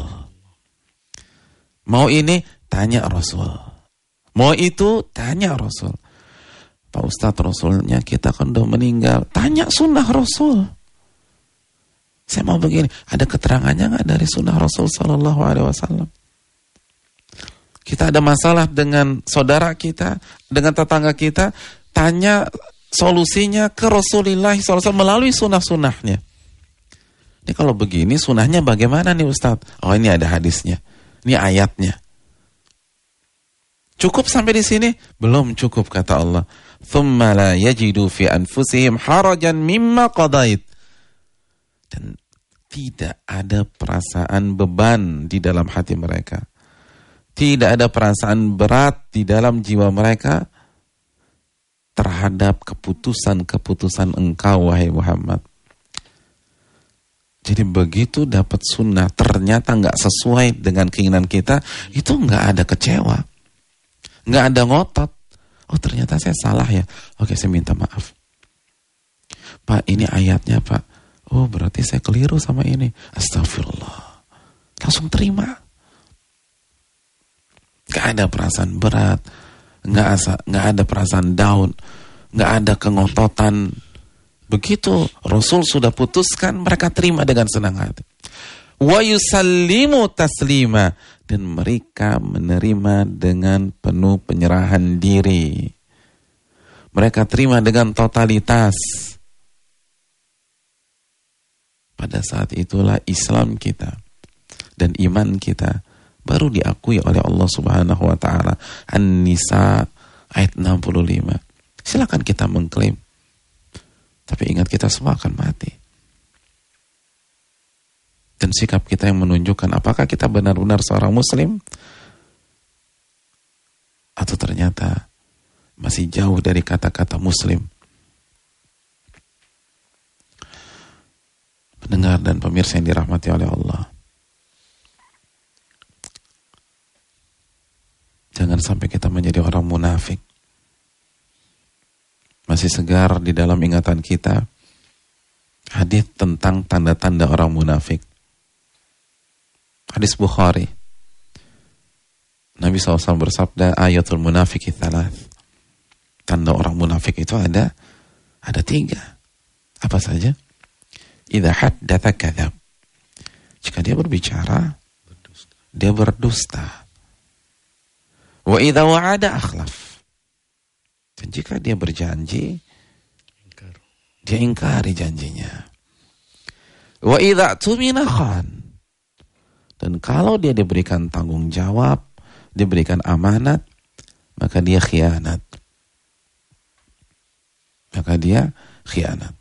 Speaker 2: Mau ini, tanya Rasul. Mau itu, tanya Rasul. Pak Ustadz, Rasulnya kita kan udah meninggal. Tanya sunnah Rasul. Saya mau begini, ada keterangannya nggak dari sunnah Rasul Sallallahu Alaihi Wasallam? Kita ada masalah dengan saudara kita, dengan tetangga kita, tanya solusinya ke Rasulullah Sallallahu Alaihi Wasallam melalui sunnah-sunnahnya. Ini kalau begini sunnahnya bagaimana nih Ustadz? Oh, ini ada hadisnya, ini ayatnya. Cukup sampai di sini? Belum cukup, kata Allah. Thumma la yajidu fi anfusihim harajan mimma qadait. Dan tidak ada perasaan beban di dalam hati mereka. Tidak ada perasaan berat di dalam jiwa mereka terhadap keputusan-keputusan engkau, wahai Muhammad. Jadi begitu dapat sunnah ternyata nggak sesuai dengan keinginan kita, itu nggak ada kecewa, nggak ada ngotot. Oh, ternyata saya salah ya. Oke, saya minta maaf. Pak, ini ayatnya Pak. Oh, berarti saya keliru sama ini. Astagfirullah. Langsung terima. Nggak ada perasaan berat, nggak asa, nggak ada perasaan down, nggak ada kengototan. Begitu Rasul sudah putuskan, mereka terima dengan senang hati. Wa yusallimu taslima, dan mereka menerima dengan penuh penyerahan diri. Mereka terima dengan totalitas. Pada saat itulah Islam kita dan iman kita baru diakui oleh Allah Subhanahu wa taala. An-Nisa ayat enam puluh lima. Silakan kita mengklaim. Tapi ingat, kita semua akan mati. Dan sikap kita yang menunjukkan apakah kita benar-benar seorang muslim atau ternyata masih jauh dari kata-kata muslim. Pendengar dan pemirsa yang dirahmati oleh Allah, jangan sampai kita menjadi orang munafik. Masih segar di dalam ingatan kita hadis tentang tanda-tanda orang munafik. Hadis Bukhari. Nabi shallallahu alaihi wasallam bersabda, ayatul munafiki thalath. Tanda orang munafik itu ada ada tiga. Apa saja? Idza haddatsa kadzab. Jika dia berbicara, berdusta. dia berdusta. Wa idza wa'ada akhlaf. Dan jika dia berjanji, ingkar. dia ingkari janjinya. Wa idza tumina khan. Dan kalau dia diberikan tanggung jawab, diberikan amanat, maka dia khianat. Maka dia khianat.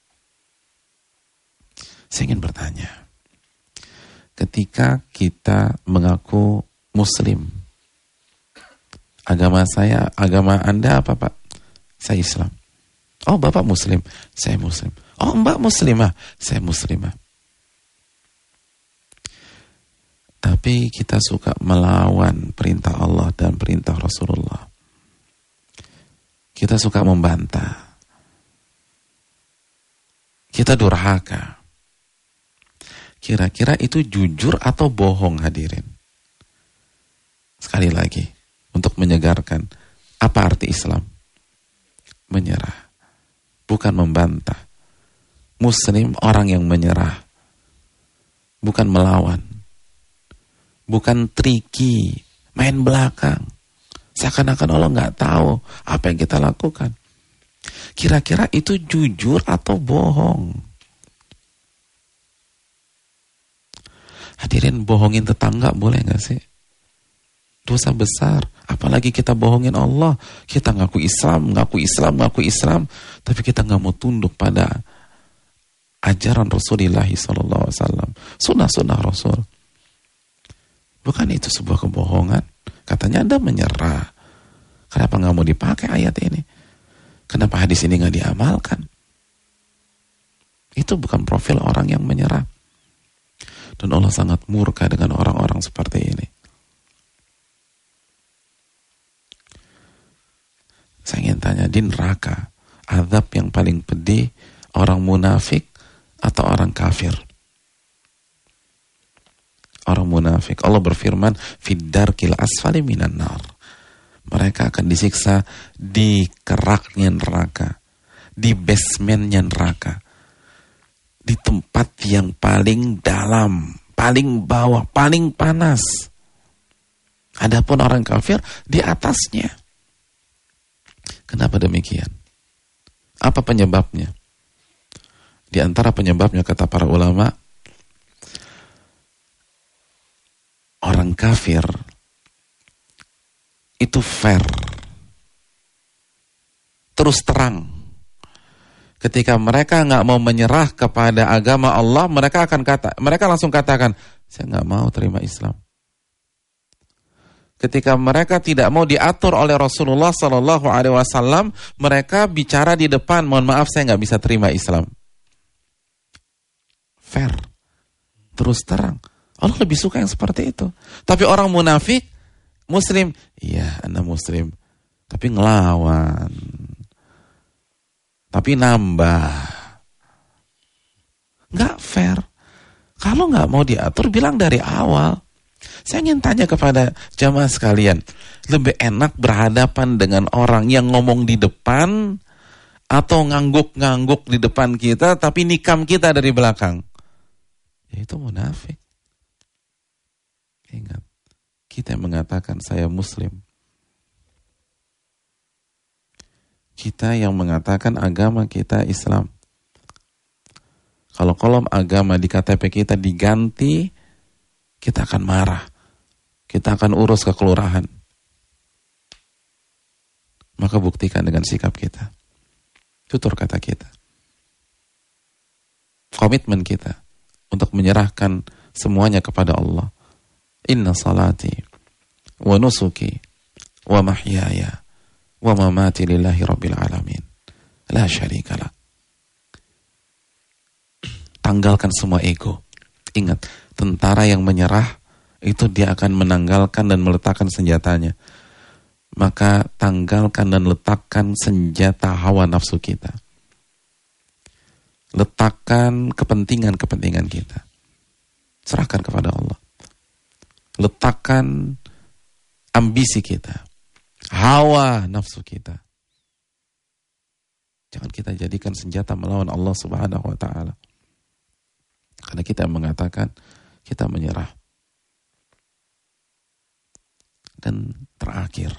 Speaker 2: Saya ingin bertanya, ketika kita mengaku muslim, agama saya, agama Anda apa Pak? Saya Islam. Oh, Bapak muslim, saya muslim. Oh, Mbak muslimah, saya muslimah. Tapi kita suka melawan perintah Allah dan perintah Rasulullah. Kita suka membantah. Kita durhaka. Kira-kira itu jujur atau bohong, hadirin? Sekali lagi, untuk menyegarkan, apa arti Islam? Menyerah, bukan membantah. Muslim orang yang menyerah, bukan melawan. Bukan triki, main belakang. Seakan-akan Allah nggak tahu apa yang kita lakukan. Kira-kira itu jujur atau bohong? Hadirin, bohongin tetangga boleh nggak sih? Dosa besar. Apalagi kita bohongin Allah. Kita ngaku Islam, ngaku Islam, ngaku Islam, tapi kita nggak mau tunduk pada ajaran Rasulullah Sallallahu Alaihi Wasallam, sunnah-sunnah Rasul. Bukan itu sebuah kebohongan? Katanya Anda menyerah. Kenapa nggak mau dipakai ayat ini? Kenapa hadis ini nggak diamalkan? Itu bukan profil orang yang menyerah. Dan Allah sangat murka dengan orang-orang seperti ini. Saya ingin tanya, di neraka, azab yang paling pedih, orang munafik atau orang kafir? Orang munafik. Allah berfirman, fid darkil asfali minan nar. Mereka akan disiksa di keraknya neraka, di basementnya neraka, di tempat yang paling dalam, paling bawah, paling panas. Adapun orang kafir di atasnya. Kenapa demikian? Apa penyebabnya? Di antara penyebabnya, kata para ulama, orang kafir itu fair, terus terang. Ketika mereka nggak mau menyerah kepada agama Allah, mereka akan kata, mereka langsung katakan, saya nggak mau terima Islam. Ketika mereka tidak mau diatur oleh Rasulullah Sallallahu Alaihi Wasallam, mereka bicara di depan, mohon maaf saya nggak bisa terima Islam. Fair, terus terang. Allah lebih suka yang seperti itu. Tapi orang munafik, Muslim, iya Anda Muslim, tapi ngelawan, tapi nambah, nggak fair. Kalau nggak mau diatur, bilang dari awal. Saya ingin tanya kepada jamaah sekalian, lebih enak berhadapan dengan orang yang ngomong di depan atau ngangguk-ngangguk di depan kita tapi nikam kita dari belakang? Yaitu munafik. Ingat, kita yang mengatakan saya Muslim, kita yang mengatakan agama kita Islam, kalau kolom agama di K T P kita diganti, kita akan marah. Kita akan urus ke kelurahan. Maka buktikan dengan sikap kita. Tutur kata kita. Komitmen kita untuk menyerahkan semuanya kepada Allah. Inna salati wa nusuki wa mahyaya wa mamati lillahi rabbil alamin. La syarikalah. Tanggalkan semua ego. Ingat, tentara yang menyerah itu dia akan menanggalkan dan meletakkan senjatanya. Maka tanggalkan dan letakkan senjata hawa nafsu kita. Letakkan kepentingan-kepentingan kita. Serahkan kepada Allah. Letakkan ambisi kita. Hawa nafsu kita. Jangan kita jadikan senjata melawan Allah Subhanahu wa ta'ala. Karena kita mengatakan kita menyerah. Dan terakhir,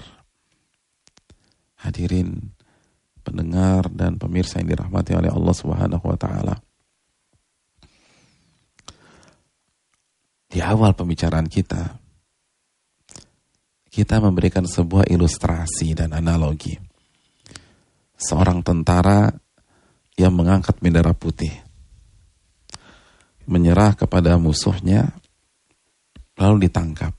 Speaker 2: hadirin pendengar dan pemirsa yang dirahmati oleh Allah Subhanahu wa ta'ala, di awal pembicaraan kita, kita memberikan sebuah ilustrasi dan analogi. Seorang tentara yang mengangkat bendera putih, menyerah kepada musuhnya, lalu ditangkap.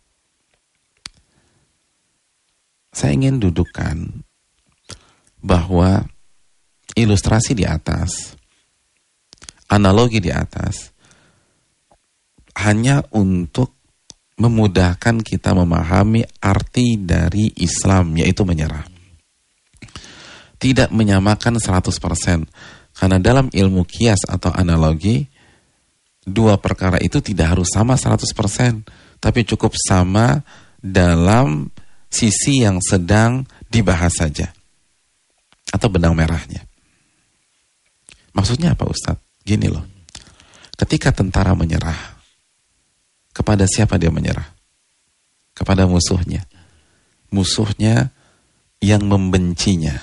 Speaker 2: Saya ingin dudukkan bahwa ilustrasi di atas, analogi di atas, hanya untuk memudahkan kita memahami arti dari Islam, yaitu menyerah. Tidak menyamakan seratus persen. Karena dalam ilmu kias atau analogi, dua perkara itu tidak harus sama seratus persen, tapi cukup sama dalam sisi yang sedang dibahas saja, atau benang merahnya. Maksudnya apa Ustadz? Gini loh, ketika tentara menyerah, kepada siapa dia menyerah? Kepada musuhnya. Musuhnya yang membencinya,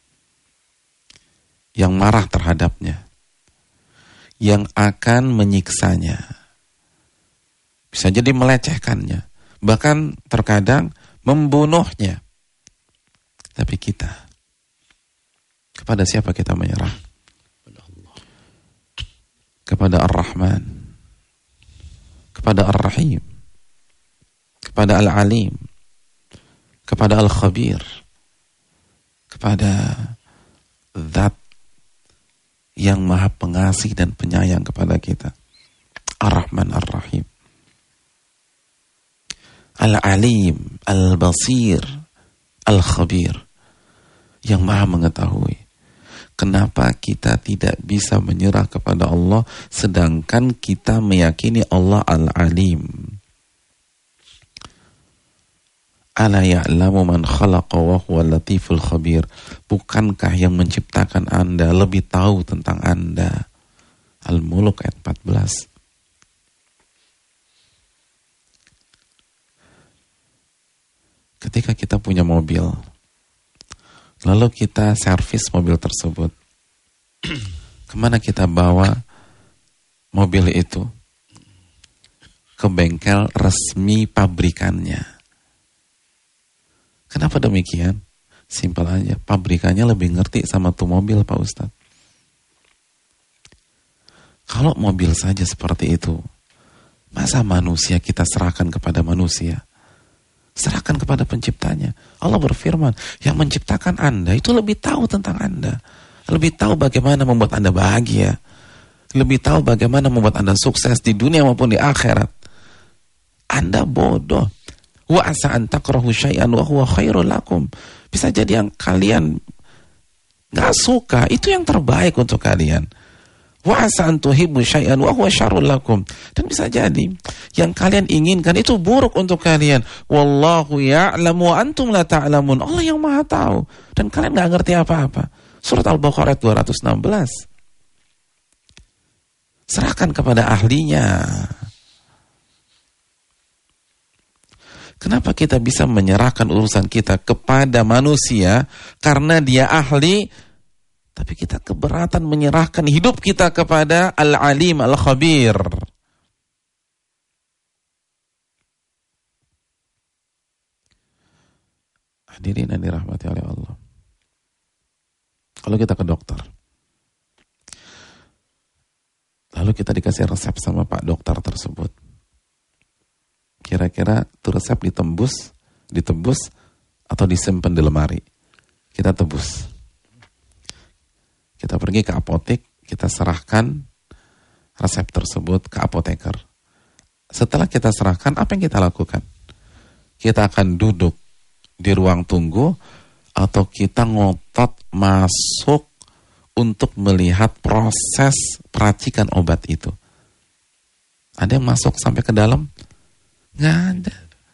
Speaker 2: yang marah terhadapnya, yang akan menyiksanya, bisa jadi melecehkannya, bahkan terkadang membunuhnya. Tapi kita, kepada siapa kita menyerah? Kepada Ar-Rahman, kepada Ar-Rahim, kepada Al-Alim, kepada Al-Khabir, kepada Zat yang maha pengasih dan penyayang kepada kita, Ar-Rahman Ar-Rahim. Al-Alim, Al-Basir, Al-Khabir, yang maha mengetahui. Kenapa kita tidak bisa menyerah kepada Allah sedangkan kita meyakini Allah Al-Alim? Ala ya'lamu man khalaqa wa huwa latiful khabir. Bukankah yang menciptakan Anda lebih tahu tentang Anda? Al-Muluk ayat empat belas. Ketika kita punya mobil, lalu kita servis mobil tersebut, kemana kita bawa mobil itu? Ke bengkel resmi pabrikannya. Kenapa demikian? Simpel aja, pabrikannya lebih ngerti sama tuh mobil, Pak Ustadz. Kalau mobil saja seperti itu, masa manusia kita serahkan kepada manusia? Serahkan kepada penciptanya. Allah berfirman, yang menciptakan Anda itu lebih tahu tentang Anda. Lebih tahu bagaimana membuat Anda bahagia. Lebih tahu bagaimana membuat Anda sukses di dunia maupun di akhirat. Anda bodoh. Wa asa an takrahu syai'an wa huwa khairul lakum. Bisa jadi yang kalian gak suka, itu yang terbaik untuk kalian. Wa asa an tuhibbu syai'an wa huwa syarrul lakum. Dan bisa jadi yang kalian inginkan itu buruk untuk kalian. Wallahu ya'lamu wa antum la ta'lamun. Allah yang Maha tahu dan kalian enggak ngerti apa-apa. Surat Al-Baqarah dua ratus enam belas. Serahkan kepada ahlinya. Kenapa kita bisa menyerahkan urusan kita kepada manusia? Karena dia ahli. Tapi kita keberatan menyerahkan hidup kita kepada Al-Alim, Al-Khabir. Hadirin yang dirahmati oleh Allah. Kalau kita ke dokter, lalu kita dikasih resep sama Pak dokter tersebut, kira-kira tuh resep ditembus, ditebus atau disimpan di lemari? Kita tebus. Kita pergi ke apotek, kita serahkan resep tersebut ke apoteker. Setelah kita serahkan, apa yang kita lakukan? Kita akan duduk di ruang tunggu atau kita ngotot masuk untuk melihat proses peracikan obat itu. Ada yang masuk sampai ke dalam? Nggak ada.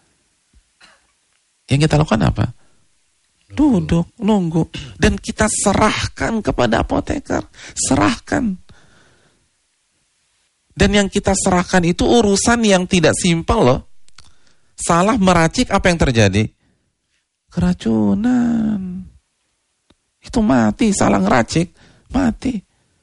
Speaker 2: Yang kita lakukan apa? Duduk, nunggu. Dan kita serahkan kepada apoteker. Serahkan. Dan yang kita serahkan itu urusan yang tidak simpel loh. Salah meracik, apa yang terjadi? Keracunan. Itu mati, salah ngeracik, mati.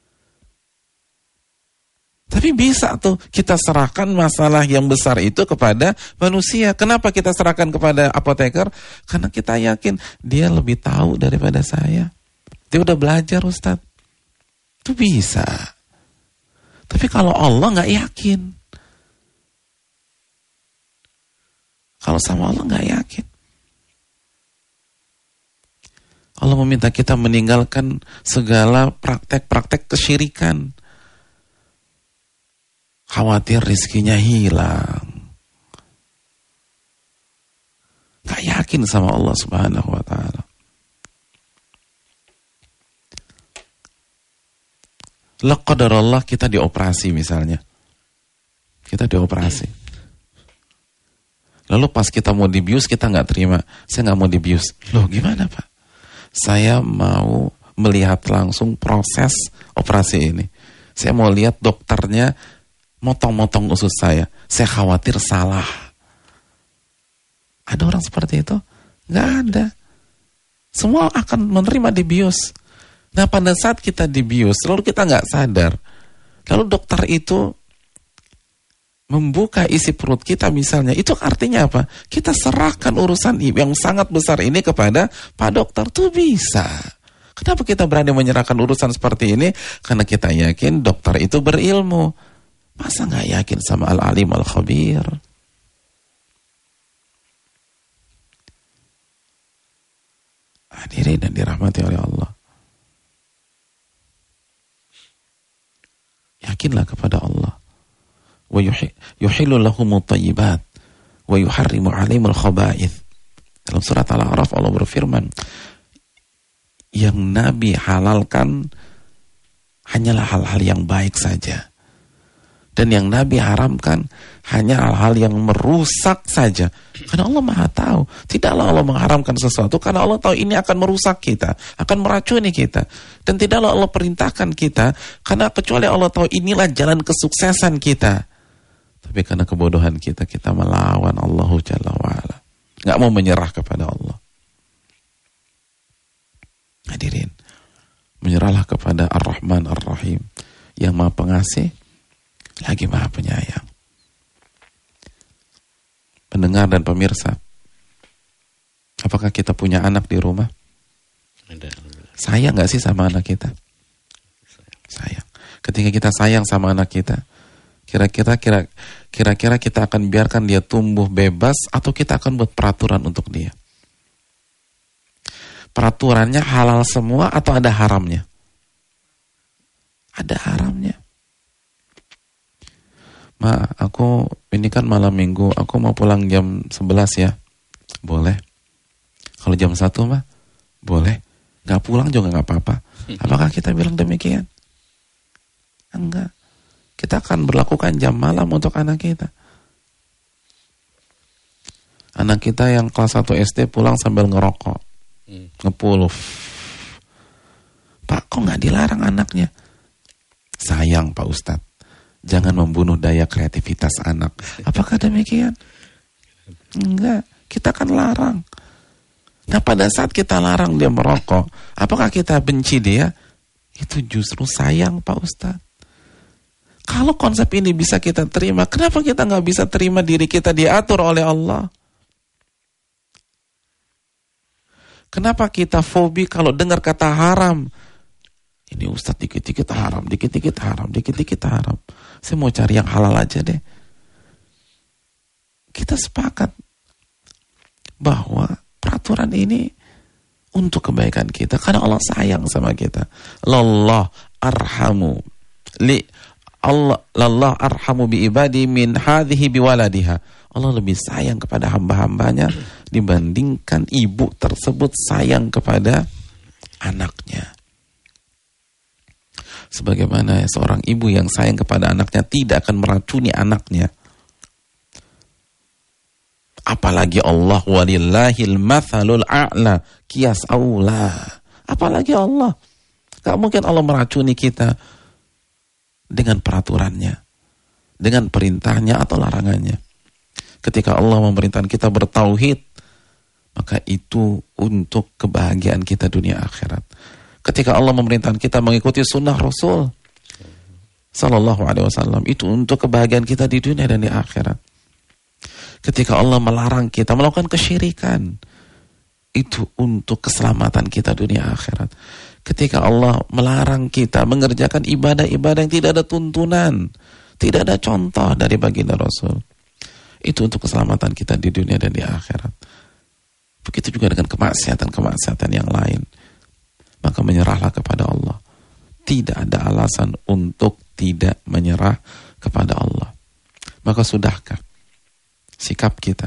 Speaker 2: Tapi bisa tuh kita serahkan masalah yang besar itu kepada manusia. Kenapa kita serahkan kepada apoteker? Karena kita yakin dia lebih tahu daripada saya. Dia udah belajar, Ustaz. Itu bisa. Tapi kalau Allah nggak yakin. Kalau sama Allah nggak yakin. Allah meminta kita meninggalkan segala praktek-praktek kesyirikan. Khawatir rizkinya hilang. Gak yakin sama Allah Subhanahu wa ta'ala. Laqadarallah kita dioperasi misalnya. Kita dioperasi. Lalu pas kita mau dibius kita gak terima. Saya gak mau dibius. Loh gimana Pak? Saya mau melihat langsung proses operasi ini. Saya mau lihat dokternya motong-motong usus saya. Saya khawatir salah. Ada orang seperti itu? Nggak ada. Semua akan menerima dibius. Nah pada saat kita dibius, lalu kita nggak sadar. Lalu dokter itu membuka isi perut kita misalnya. Itu artinya apa? Kita serahkan urusan yang sangat besar ini kepada Pak Dokter. Tuh bisa. Kenapa kita berani menyerahkan urusan seperti ini? Karena kita yakin dokter itu berilmu. Masa gak yakin sama Al-Alim Al-Khabir? Hadirin dan dirahmati oleh Allah. Yakinlah kepada Allah. Wa yuhillu lahumut thayyibat. wa yuharrimu 'alaihimul khaba'ith. Dalam surat Al-A'raf Allah berfirman, yang Nabi halalkan hanyalah hal-hal yang baik saja. Dan yang Nabi haramkan hanya hal-hal yang merusak saja. Karena Allah Maha tahu. Tidaklah Allah mengharamkan sesuatu karena Allah tahu ini akan merusak kita, akan meracuni kita. Dan tidaklah Allah perintahkan kita karena kecuali Allah tahu inilah jalan kesuksesan kita. Tapi karena kebodohan kita, kita melawan Allah Jalla wa'ala. Nggak mau menyerah kepada Allah. Hadirin, menyerahlah kepada Ar-Rahman Ar-Rahim yang Maha Pengasih lagi Maha Penyayang. Pendengar dan pemirsa, apakah kita punya anak di rumah? Sayang gak sih sama anak kita? Sayang. Ketika kita sayang sama anak kita, kira-kira kira, kira-kira kita akan biarkan dia tumbuh bebas atau kita akan buat peraturan untuk dia? Peraturannya halal semua atau ada haramnya? Ada haramnya. Ma, aku ini kan malam minggu, aku mau pulang jam sebelas ya. Boleh. Kalau jam satu mah, boleh. Gak pulang juga gak apa-apa. Apakah kita bilang demikian? Enggak. Kita akan berlakukan jam malam untuk anak kita. Anak kita yang kelas satu S D pulang sambil ngerokok. Hmm. Ngepuluh. Pak, kok gak dilarang anaknya? Sayang Pak Ustadz. Jangan membunuh daya kreativitas anak. Apakah demikian? Enggak. Kita akan larang. Nah pada saat kita larang dia merokok, apakah kita benci dia? Itu justru sayang Pak Ustadz. Kalau konsep ini bisa kita terima, kenapa kita nggak bisa terima diri kita diatur oleh Allah? Kenapa kita fobi kalau dengar kata haram? Ini Ustadz dikit-dikit haram, dikit-dikit haram, dikit-dikit haram. Saya mau cari yang halal aja deh. Kita sepakat bahwa peraturan ini untuk kebaikan kita. Karena Allah sayang sama kita. Lallah arhamu. Li Allah lallah arhamu bi ibadi min hadhihi biwaladiha. Allah lebih sayang kepada hamba-hambanya dibandingkan ibu tersebut sayang kepada anaknya. Sebagaimana seorang ibu yang sayang kepada anaknya tidak akan meracuni anaknya. Apalagi Allah, walillahil mathalul a'la, kias aula. Apalagi Allah. Gak mungkin Allah meracuni kita dengan peraturannya, dengan perintahnya atau larangannya. Ketika Allah memerintahkan kita bertauhid, maka itu untuk kebahagiaan kita dunia akhirat. Ketika Allah memerintahkan kita mengikuti sunnah Rasul Sallallahu Alaihi Wasallam, itu untuk kebahagiaan kita di dunia dan di akhirat. Ketika Allah melarang kita melakukan kesyirikan, itu untuk keselamatan kita dunia akhirat. Ketika Allah melarang kita mengerjakan ibadah-ibadah yang tidak ada tuntunan, tidak ada contoh dari baginda Rasul, itu untuk keselamatan kita di dunia dan di akhirat. Begitu juga dengan kemaksiatan-kemaksiatan yang lain. Maka menyerahlah kepada Allah. Tidak ada alasan untuk tidak menyerah kepada Allah. Maka sudahkah sikap kita,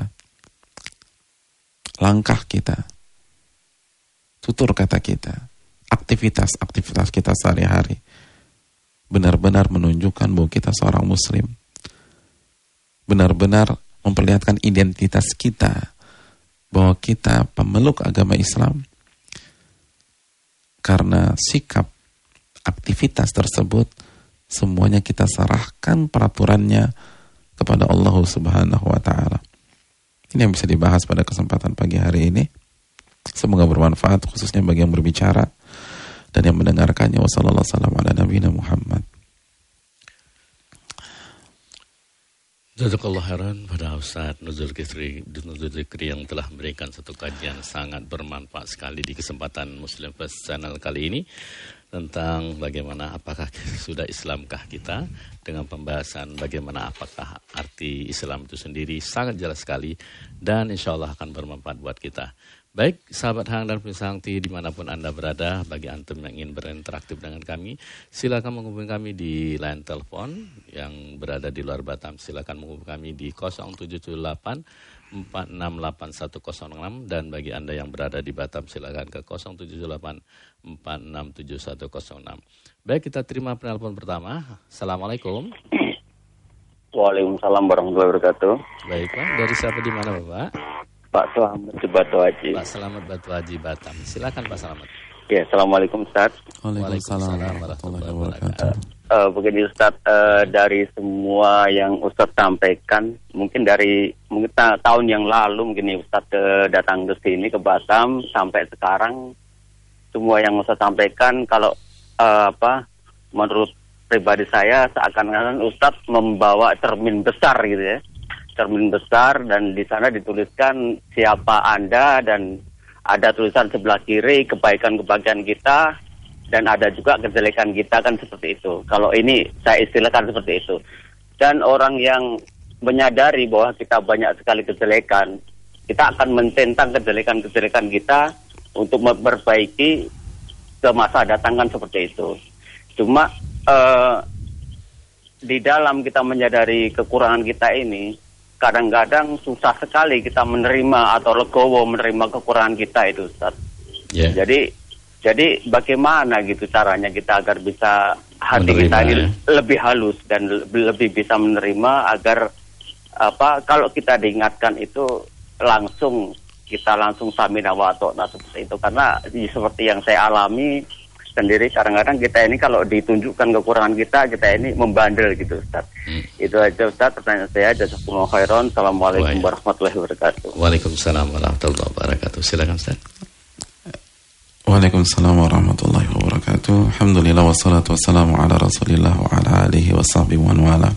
Speaker 2: langkah kita, tutur kata kita, aktivitas-aktivitas kita sehari-hari benar-benar menunjukkan bahwa kita seorang muslim, benar-benar memperlihatkan identitas kita bahwa kita pemeluk agama Islam. Karena sikap aktivitas tersebut semuanya kita serahkan peraturannya kepada Allah Subhanahu wa taala. Ini yang bisa dibahas pada kesempatan pagi hari ini. Semoga bermanfaat khususnya bagi yang berbicara dan yang mendengarkannya. Wassallallahu ala nabiyina Muhammad.
Speaker 1: Jazakallah khairan pada Ustaz Nuzul Zikri, Nuzul Zikri yang telah memberikan satu kajian sangat bermanfaat sekali di kesempatan Muslim First Channel kali ini tentang bagaimana apakah sudah Islamkah kita, dengan pembahasan bagaimana apakah arti Islam itu sendiri sangat jelas sekali dan insya Allah akan bermanfaat buat kita. Baik, sahabat Hang dan pemirsa Hang T V dimanapun Anda berada, bagi antum yang ingin berinteraktif dengan kami, silakan menghubungi kami di line telepon yang berada di luar Batam. Silakan menghubungi kami di nol tujuh tujuh delapan empat enam delapan satu nol enam, dan bagi Anda yang berada di Batam silakan ke nol tujuh tujuh delapan empat enam tujuh satu nol enam. Baik, kita terima penelpon pertama. Assalamualaikum.
Speaker 3: Waalaikumsalam warahmatullahi wabarakatuh.
Speaker 1: Baik, Pak. Dari siapa di mana, Bapak?
Speaker 3: Pak Selamat di Batu Haji.
Speaker 1: Pak Selamat Batu Haji Batam. Silakan Pak Selamat.
Speaker 3: Ya, Assalamualaikum Ustaz.
Speaker 2: Waalaikumsalam warahmatullahi wabarakatuh.
Speaker 3: Uh, begini Ustaz, uh, dari semua yang Ustaz sampaikan, mungkin dari mungkin ta- tahun yang lalu mungkin ya Ustaz uh, datang ke sini ke Batam sampai sekarang, semua yang Ustaz sampaikan kalau uh, apa menurut pribadi saya seakan-akan Ustaz membawa cermin besar gitu ya. Cermin besar, dan di sana dituliskan siapa Anda, dan ada tulisan sebelah kiri kebaikan-kebaikan kita, dan ada juga kejelekan kita, kan seperti itu. Kalau ini saya istilahkan seperti itu. Dan orang yang menyadari bahwa kita banyak sekali kejelekan, kita akan mententang kejelekan-kejelekan kita untuk memperbaiki ke masa datang, kan seperti itu. Cuma eh, di dalam kita menyadari kekurangan kita ini, kadang-kadang susah sekali kita menerima atau legowo menerima kekurangan kita itu, Ustaz. Yeah. Jadi, jadi bagaimana gitu caranya kita agar bisa hati menerima, kita ini ya? lebih halus dan lebih, lebih bisa menerima, agar apa kalau kita diingatkan itu langsung kita langsung samina wa ta'na seperti itu. Karena seperti yang saya alami sendiri, kadang-kadang kita ini kalau ditunjukkan kekurangan kita, kita ini membandel gitu, Ustaz. Hmm. Itu aja Ustaz pertanyaan saya. Jazakumullah khairan. Assalamualaikum warahmatullahi wabarakatuh.
Speaker 1: Waalaikumsalam warahmatullahi wabarakatuh. Silakan Ustaz.
Speaker 2: Waalaikumsalam warahmatullahi wabarakatuh. Alhamdulillah wassalatu wassalamu ala Rasulillah wa ala alihi washabbihi wa wala.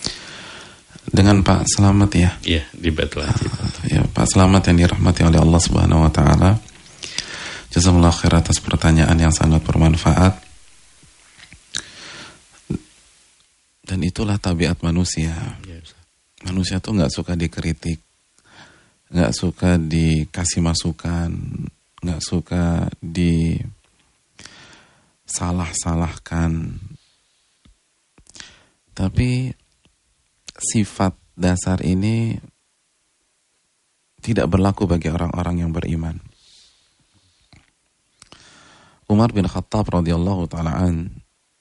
Speaker 2: Dengan Pak Selamat ya.
Speaker 1: Iya, di Batu Haji.
Speaker 2: Ya, Pak Selamat yang dirahmati oleh Allah Subhanahu wa taala. Jazakumullah khair atas pertanyaan yang sangat bermanfaat. Dan itulah tabiat manusia. Manusia tuh nggak suka dikritik, nggak suka dikasih masukan, nggak suka disalah-salahkan. Tapi sifat dasar ini tidak berlaku bagi orang-orang yang beriman. Umar bin Khattab radhiyallahu ta'ala an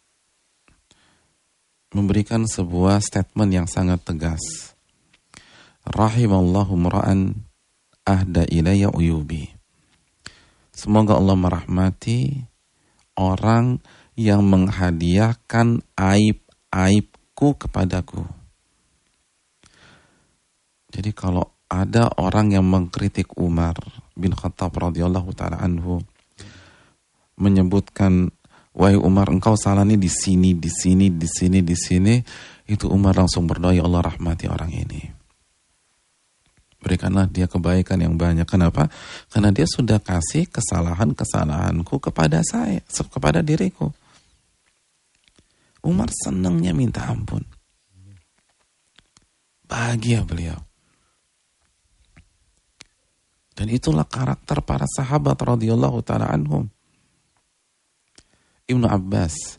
Speaker 2: memberikan sebuah statement yang sangat tegas. Rahimallahu mura'an ahda ilayya uyubi. Semoga Allah merahmati orang yang menghadiahkan aib-aibku kepadaku. Jadi kalau ada orang yang mengkritik Umar bin Khattab radhiyallahu ta'ala anhu, menyebutkan, wahai Umar, engkau salahnya di sini, di sini, di sini, di sini, itu Umar langsung berdoa, ya Allah rahmati orang ini. Berikanlah dia kebaikan yang banyak. Kenapa? Karena dia sudah kasih kesalahan-kesalahanku kepada saya, kepada diriku. Umar senangnya minta ampun. Bahagia beliau. Dan itulah karakter para sahabat radhiyallahu ta'ala anhum. Ibnu Abbas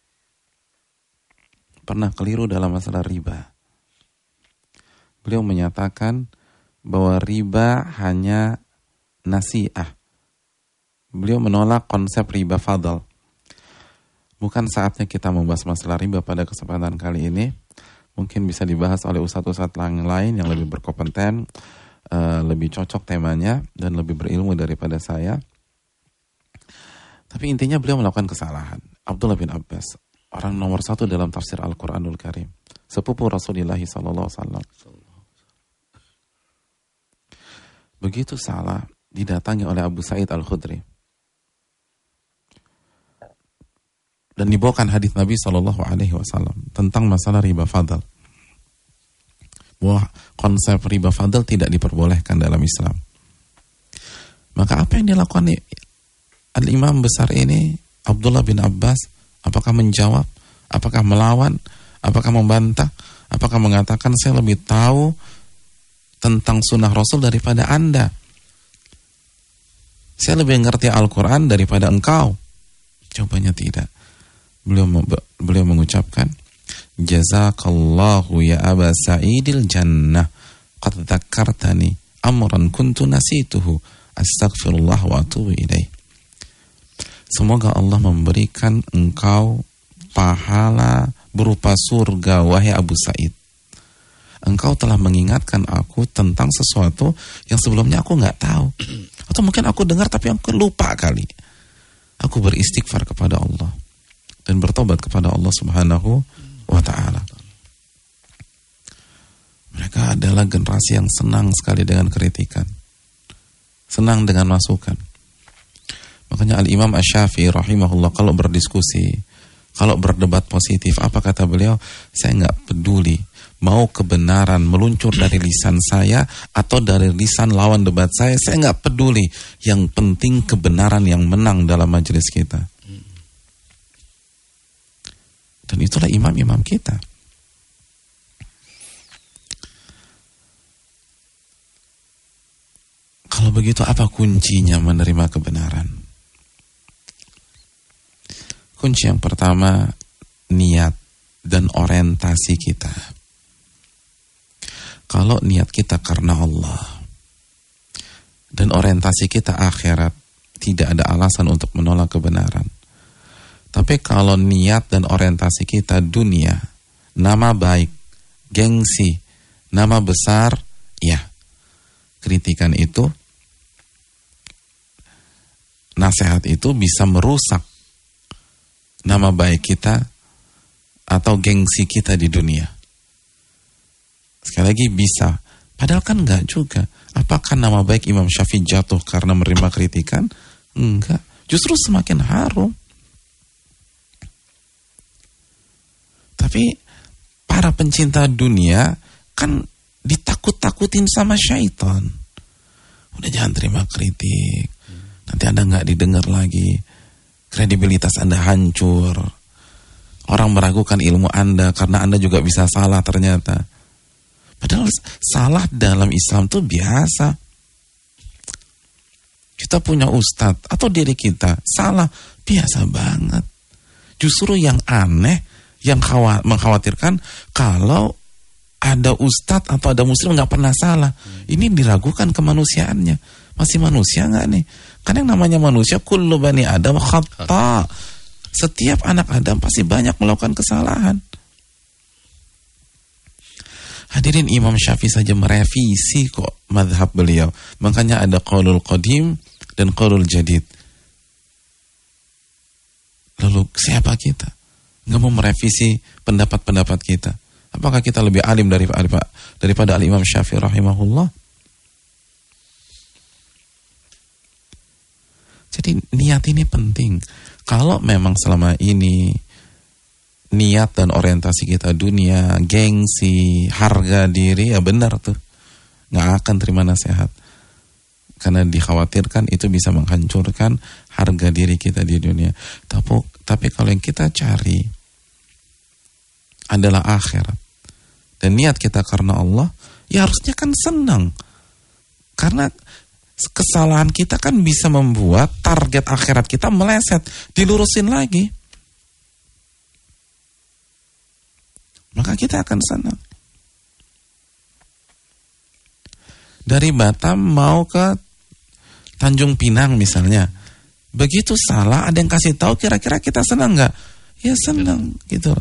Speaker 2: pernah keliru dalam masalah riba. Beliau menyatakan bahwa riba hanya nasi'ah. Beliau menolak konsep riba fadl. Bukan saatnya kita membahas masalah riba pada kesempatan kali ini. Mungkin bisa dibahas oleh ustadz-ustadz yang lain yang lebih berkompeten, lebih cocok temanya, dan lebih berilmu daripada saya. Tapi intinya beliau melakukan kesalahan. Abdullah bin Abbas, orang nomor satu dalam tafsir Al-Quranul Karim, sepupu Rasulullah sallallahu alaihi wasallam. Begitu salah, didatangi oleh Abu Sa'id Al-Khudri. Dan dibawakan hadis Nabi sallallahu alaihi wasallam tentang masalah riba fadl. Bahwa konsep riba fadl tidak diperbolehkan dalam Islam. Maka apa yang dilakukan Al-Imam besar ini, Abdullah bin Abbas, apakah menjawab, apakah melawan, apakah membantah, apakah mengatakan saya lebih tahu tentang sunnah Rasul daripada Anda? Saya lebih ngerti Al-Quran daripada engkau. Jawabannya tidak. Beliau beliau mengucapkan, jazakallahu ya Aba Sa'idil jannah, qad dzakartani amran kuntu nasituhu, astaghfirullah wa atubu ilaih. Semoga Allah memberikan engkau pahala berupa surga, wahai Abu Sa'id. Engkau telah mengingatkan aku tentang sesuatu yang sebelumnya aku nggak tahu. Atau mungkin aku dengar tapi aku lupa kali. Aku beristighfar kepada Allah dan bertobat kepada Allah Subhanahu wa ta'ala. Mereka adalah generasi yang senang sekali dengan kritikan. Senang dengan masukan. Makanya Al-Imam Asy-Syafi'i rahimahullah kalau berdiskusi, kalau berdebat positif, apa kata beliau? Saya nggak peduli mau kebenaran meluncur dari lisan saya atau dari lisan lawan debat saya, saya nggak peduli. Yang penting kebenaran yang menang dalam majelis kita. Dan itulah imam-imam kita. Kalau begitu apa kuncinya menerima kebenaran? Kunci yang pertama, niat dan orientasi kita. Kalau niat kita karena Allah dan orientasi kita akhirat, tidak ada alasan untuk menolak kebenaran. Tapi kalau niat dan orientasi kita dunia, nama baik, gengsi, nama besar, ya, kritikan itu, nasihat itu bisa merusak nama baik kita atau gengsi kita di dunia. Sekali lagi bisa, padahal kan enggak juga. Apakah nama baik Imam Syafi'i jatuh karena menerima kritikan? Enggak, justru semakin harum. Tapi para pencinta dunia kan ditakut-takutin sama syaitan. Udah jangan terima kritik, nanti Anda enggak didengar lagi, kredibilitas Anda hancur, orang meragukan ilmu Anda karena Anda juga bisa salah ternyata. Padahal salah dalam Islam itu biasa. Kita punya ustadz atau diri kita salah, biasa banget. Justru yang aneh, yang khawat, mengkhawatirkan kalau ada ustadz atau ada muslim nggak pernah salah. Ini diragukan kemanusiaannya. Masih manusia nggak nih? Kan yang namanya manusia, kullu bani Adam khata. Setiap anak Adam pasti banyak melakukan kesalahan. Hadirin, Imam Syafi'i saja merevisi kok mazhab beliau. Makanya ada qaulul qadim dan qaulul jadid. Lalu siapa kita? Nggak mau merevisi pendapat-pendapat kita. Apakah kita lebih alim daripada, daripada Al-Imam Syafi'i rahimahullah? Jadi niat ini penting. Kalau memang selama ini niat dan orientasi kita dunia, gengsi, harga diri, ya benar tuh. Nggak akan terima nasihat. Karena dikhawatirkan itu bisa menghancurkan harga diri kita di dunia. Tapi, tapi kalau yang kita cari adalah akhirat dan niat kita karena Allah, ya harusnya kan senang. Karena kesalahan kita kan bisa membuat target akhirat kita meleset, dilurusin lagi. Maka kita akan senang. Dari Batam mau ke Tanjung Pinang misalnya, begitu salah ada yang kasih tahu, kira-kira kita senang nggak? Ya senang gitu.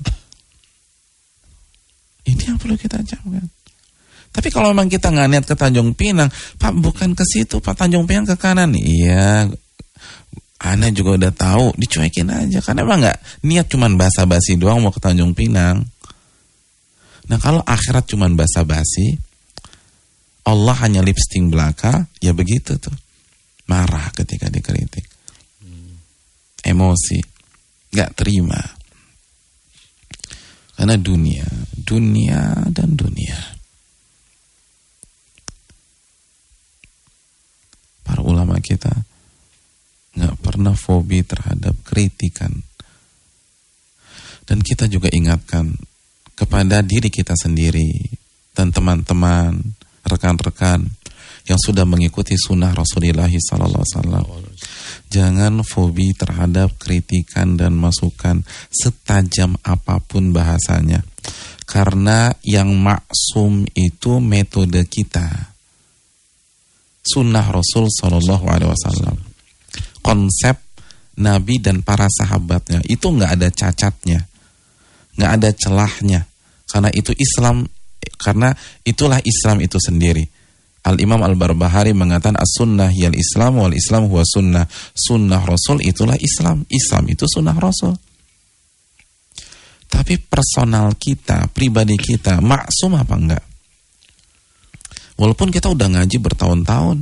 Speaker 2: Ini yang perlu kita camkan. Tapi kalau memang kita nggak niat ke Tanjung Pinang, Pak bukan ke situ, Pak Tanjung Pinang ke kanan. Iya, Ana juga udah tahu, dicuekin aja. Karena emang nggak niat cuman basa-basi doang mau ke Tanjung Pinang. Nah kalau akhirat cuman basa-basi, Allah hanya lipsting belaka, ya begitu tuh. Marah ketika dikritik. Emosi. Gak terima. Karena dunia. Dunia dan dunia. Para ulama kita gak pernah fobi terhadap kritikan. Dan kita juga ingatkan kepada diri kita sendiri dan teman-teman, rekan-rekan yang sudah mengikuti sunnah Rasulullah sallallahu alaihi wasallam. Jangan fobi terhadap kritikan dan masukan setajam apapun bahasanya. Karena yang maksum itu metode kita. Sunnah Rasul sallallahu alaihi wasallam. Konsep Nabi dan para sahabatnya itu nggak ada cacatnya, nggak ada celahnya. Karena itu Islam, karena itulah Islam itu sendiri. Al-Imam Al-Barbahari mengatakan as-sunnah hiyal Islam wal Islam huwa sunnah. Sunnah Rasul itulah Islam. Islam itu sunnah Rasul. Tapi personal kita, pribadi kita, maksum apa enggak? Walaupun kita udah ngaji bertahun-tahun.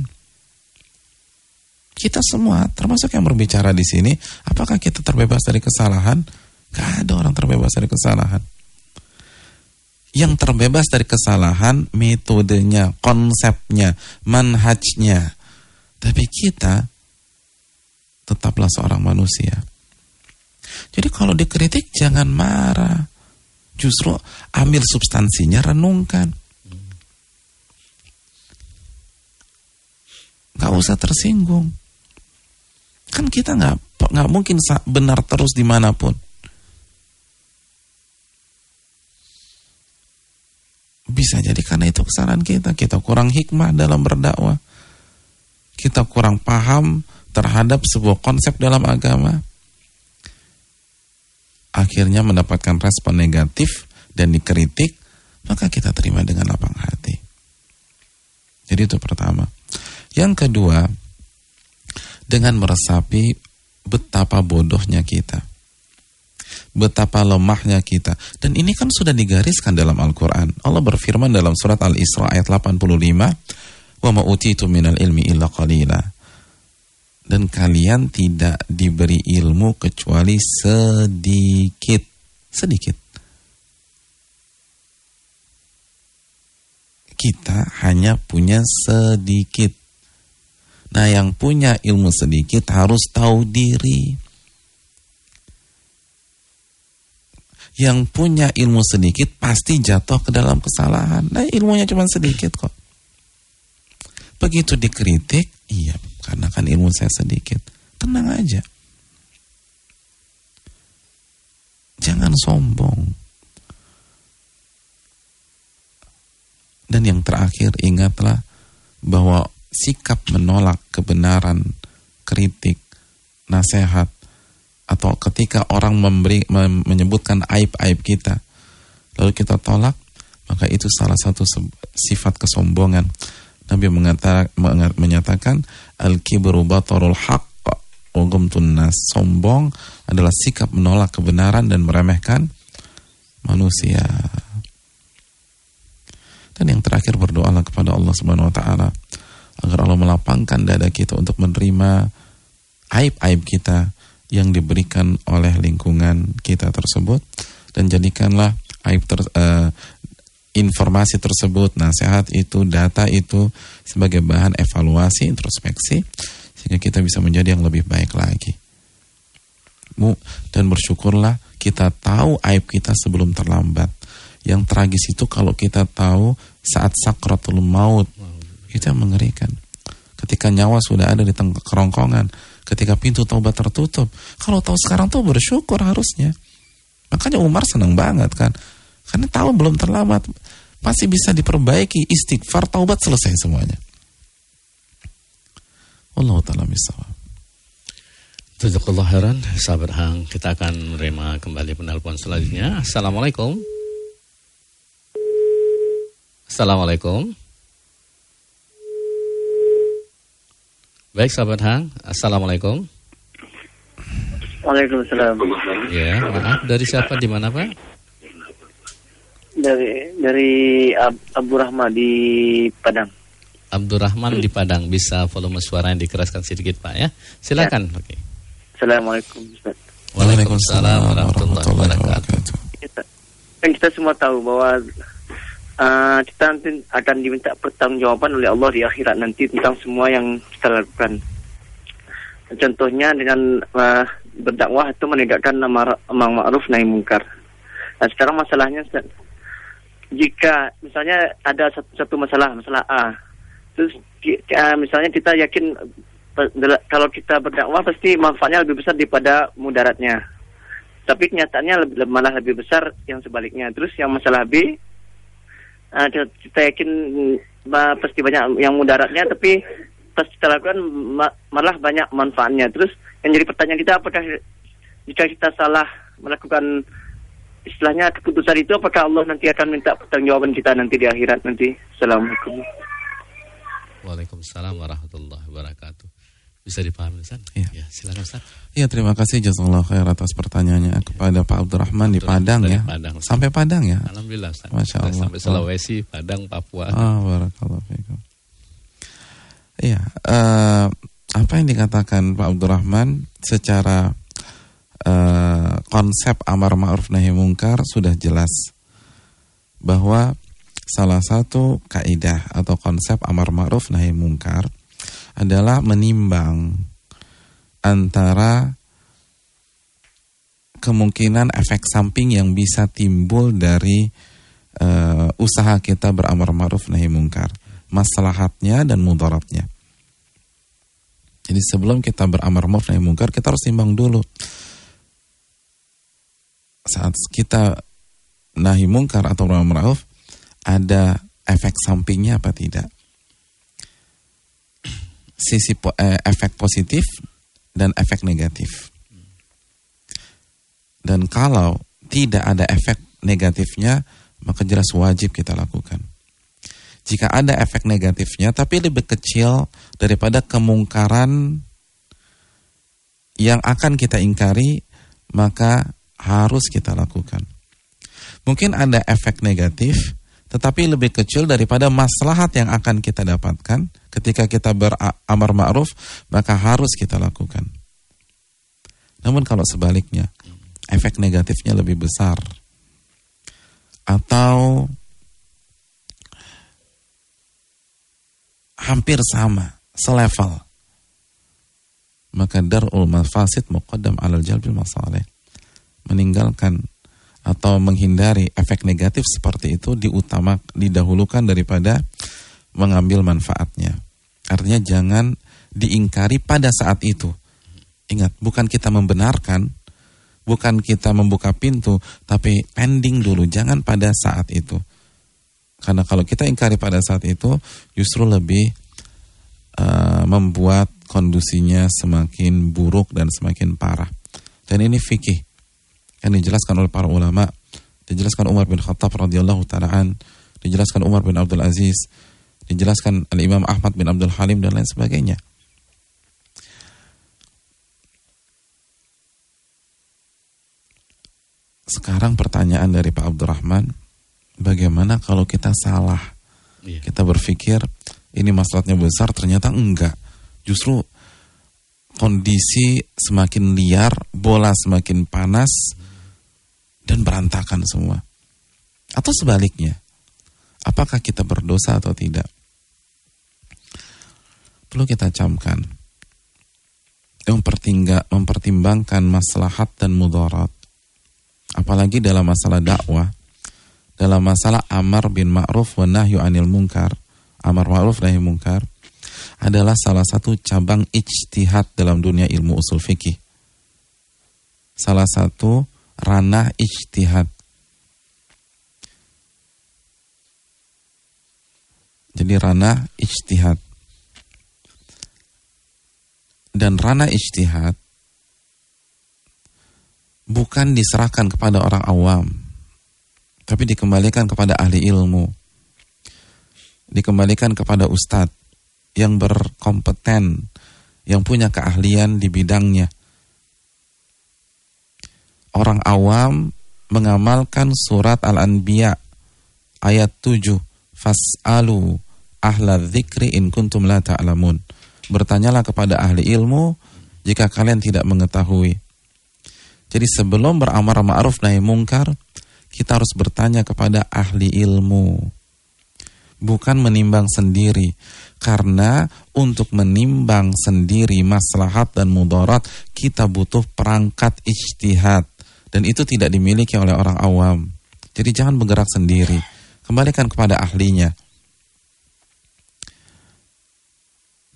Speaker 2: Kita semua, termasuk yang berbicara di sini, apakah kita terbebas dari kesalahan? Gak ada orang terbebas dari kesalahan. Yang terbebas dari kesalahan metodenya, konsepnya, manhajnya. Tapi kita tetaplah seorang manusia. Jadi kalau dikritik jangan marah. Justru ambil substansinya, renungkan. Gak usah tersinggung. Kan kita gak, gak mungkin benar terus dimanapun. Bisa jadi karena itu kesalahan kita. Kita kurang hikmah dalam berdakwah. Kita kurang paham terhadap sebuah konsep dalam agama. Akhirnya mendapatkan respon negatif dan dikritik, maka kita terima dengan lapang hati. Jadi itu pertama. Yang kedua, dengan meresapi betapa bodohnya kita. Betapa lemahnya kita. Dan ini kan sudah digariskan dalam Al-Quran. Allah berfirman dalam surat Al-Isra ayat delapan puluh lima, "Wa ma utitu minal ilmi illa qalila." Dan kalian tidak diberi ilmu kecuali sedikit. Sedikit. Kita hanya punya sedikit. Nah, yang punya ilmu sedikit harus tahu diri. Yang punya ilmu sedikit pasti jatuh ke dalam kesalahan. Nah, ilmunya cuma sedikit kok. Begitu dikritik, iya, karena kan ilmu saya sedikit. Tenang aja. Jangan sombong. Dan yang terakhir, ingatlah bahwa sikap menolak kebenaran, kritik, nasihat, atau ketika orang memberi, menyebutkan aib-aib kita, lalu kita tolak, maka itu salah satu sifat kesombongan. Nabi mengata, menyatakan al-kibru batarul haqq wa ghamtun nas. Sombong adalah sikap menolak kebenaran dan meremehkan manusia. Dan yang terakhir, berdoalah kepada Allah Subhanahu wa taala agar Allah melapangkan dada kita untuk menerima aib-aib kita yang diberikan oleh lingkungan kita tersebut, dan jadikanlah aib ter, uh, informasi tersebut, nasihat itu, data itu sebagai bahan evaluasi, introspeksi, sehingga kita bisa menjadi yang lebih baik lagi. Dan bersyukurlah kita tahu aib kita sebelum terlambat. Yang tragis itu kalau kita tahu saat sakratul maut, itu yang mengerikan. Ketika nyawa sudah ada di tengah kerongkongan, ketika pintu taubat tertutup. Kalau tahu sekarang tuh bersyukur harusnya. Makanya Umar senang banget kan. Karena tahu belum terlambat. Masih bisa diperbaiki, istighfar, taubat, selesai semuanya. Wallahu ta'ala bishawab.
Speaker 1: Jazakallah khairan, sahabat Hang. Kita akan menerima kembali penelpon selanjutnya. Assalamualaikum. Assalamualaikum. Baik, sahabat Hang. Assalamualaikum.
Speaker 4: Waalaikumsalam.
Speaker 1: Ya, maaf. Dari siapa, di mana, Pak?
Speaker 4: Dari dari Ab, Abdurrahman di Padang.
Speaker 1: Abdurrahman di Padang. Bisa volume suara yang dikeraskan sedikit, Pak, ya? Silakan.
Speaker 4: Ya.
Speaker 1: Oke.
Speaker 4: Assalamualaikum, Ustaz.
Speaker 1: Waalaikumsalam warahmatullahi wabarakatuh.
Speaker 4: Kita, kan kita semua tahu bahwa uh, kita nanti akan diminta pertanggungjawaban oleh Allah di akhirat nanti tentang semua yang kita lakukan. Contohnya dengan uh, berdakwah itu menegakkan amar ma'ruf nahi munkar. Nah, sekarang masalahnya, Ustaz, jika misalnya ada satu, satu masalah, masalah A, Terus uh, misalnya kita yakin uh, kalau kita berdakwah pasti manfaatnya lebih besar daripada mudaratnya. Tapi kenyataannya lebih, malah lebih besar yang sebaliknya. Terus yang masalah B, uh, kita yakin uh, pasti banyak yang mudaratnya, tapi pas kita lakukan ma- malah banyak manfaatnya. Terus yang jadi pertanyaan kita, apakah jika kita salah melakukan istilahnya keputusan itu, apakah Allah nanti akan minta pertanggungjawaban kita nanti di akhirat nanti? Assalamualaikum.
Speaker 1: Waalaikumsalam warahmatullahi wabarakatuh. Bisa dipahami Ustaz?
Speaker 2: Ya.
Speaker 1: Ya, silakan Ustaz.
Speaker 2: Ya, terima kasih jazakallahu khair atas pertanyaannya kepada Pak Abdurrahman di Padang ya.
Speaker 1: Padang,
Speaker 2: sampai Padang ya.
Speaker 1: Alhamdulillah Ustaz.
Speaker 2: Masya Allah.
Speaker 1: Sampai Sulawesi, Padang, Papua.
Speaker 2: Ah, barakallahu fiikum. Iya, uh, apa yang dikatakan Pak Abdurrahman secara uh, konsep amar ma'ruf nahi mungkar sudah jelas bahwa salah satu kaidah atau konsep amar ma'ruf nahi mungkar adalah menimbang antara kemungkinan efek samping yang bisa timbul dari uh, usaha kita beramar ma'ruf nahi mungkar, maslahatnya dan mudaratnya. Jadi sebelum kita beramar ma'ruf nahi mungkar, kita harus timbang dulu. Saat kita nahi mungkar atau beramar ma'ruf, ada efek sampingnya apa tidak? Sisi po- eh, efek positif dan efek negatif. Dan kalau tidak ada efek negatifnya, maka jelas wajib kita lakukan. Jika ada efek negatifnya tapi lebih kecil daripada kemungkaran yang akan kita ingkari, maka harus kita lakukan. Mungkin ada efek negatif tetapi lebih kecil daripada maslahat yang akan kita dapatkan ketika kita beramar ma'ruf, maka harus kita lakukan. Namun kalau sebaliknya, efek negatifnya lebih besar atau hampir sama, selevel, maka dar'ul mafasid muqaddam 'alal jalbil masalih. Meninggalkan atau menghindari efek negatif seperti itu diutama, didahulukan daripada mengambil manfaatnya. Artinya jangan diingkari pada saat itu. Ingat, bukan kita membenarkan, bukan kita membuka pintu, tapi pending dulu, jangan pada saat itu. Karena kalau kita ingkari pada saat itu, justru lebih uh, membuat kondisinya semakin buruk dan semakin parah. Dan ini fikih yang dijelaskan oleh para ulama, dijelaskan Umar bin Khattab radhiyallahu ta'ala an, dijelaskan Umar bin Abdul Aziz, dijelaskan Al-Imam Ahmad bin Abdul Halim dan lain sebagainya. Sekarang pertanyaan dari Pak Abdurrahman, bagaimana kalau kita salah? Iya. Kita berpikir ini masalahnya besar, ternyata enggak. Justru kondisi semakin liar, bola semakin panas, dan berantakan semua. Atau sebaliknya, apakah kita berdosa atau tidak? Perlu kita camkan, mempertimbangkan maslahat dan mudarat. Apalagi dalam masalah dakwah, dalam masalah amar bin ma'ruf wa nahyu anil munkar, amar ma'ruf nahi munkar, adalah salah satu cabang ijtihad dalam dunia ilmu usul fikih. Salah satu ranah ijtihad. Jadi ranah ijtihad. Dan ranah ijtihad bukan diserahkan kepada orang awam, tapi dikembalikan kepada ahli ilmu. Dikembalikan kepada ustadz yang berkompeten, yang punya keahlian di bidangnya. Orang awam mengamalkan surat Al-Anbiya ayat tujuh, fas'alu ahla dzikri in kuntum la ta'lamun. Bertanyalah kepada ahli ilmu jika kalian tidak mengetahui. Jadi sebelum beramar ma'ruf nahi mungkar, kita harus bertanya kepada ahli ilmu, bukan menimbang sendiri. Karena untuk menimbang sendiri maslahat dan mudarat, kita butuh perangkat ijtihad, dan itu tidak dimiliki oleh orang awam. Jadi jangan bergerak sendiri, kembalikan kepada ahlinya.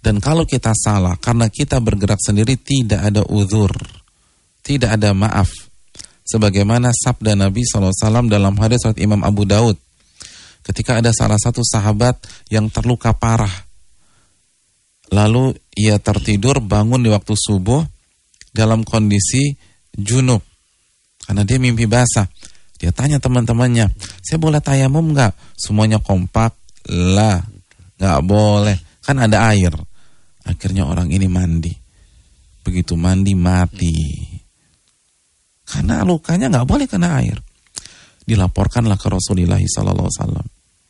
Speaker 2: Dan kalau kita salah karena kita bergerak sendiri, tidak ada uzur, tidak ada maaf. Sebagaimana sabda Nabi shallallahu alaihi wasallam dalam hadis riwayat Imam Abu Daud, ketika ada salah satu sahabat yang terluka parah, lalu ia tertidur bangun di waktu subuh dalam kondisi junub karena dia mimpi basah. Dia tanya teman-temannya, saya boleh tayamum nggak? Semuanya kompak, lah, nggak boleh, kan ada air. Akhirnya orang ini mandi. Begitu mandi mati. Karena lukanya nggak boleh kena air. Dilaporkanlah ke Rasulullah shallallahu alaihi wasallam.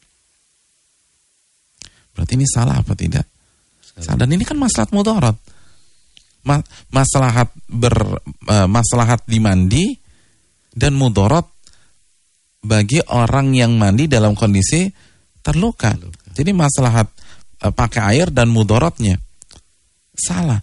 Speaker 2: Berarti ini salah apa tidak? Salah. Dan ini kan maslahat mudarat. Ma- maslahat ber uh, maslahat di mandi dan mudarat bagi orang yang mandi dalam kondisi terluka. terluka. Jadi maslahat uh, pakai air dan mudaratnya salah.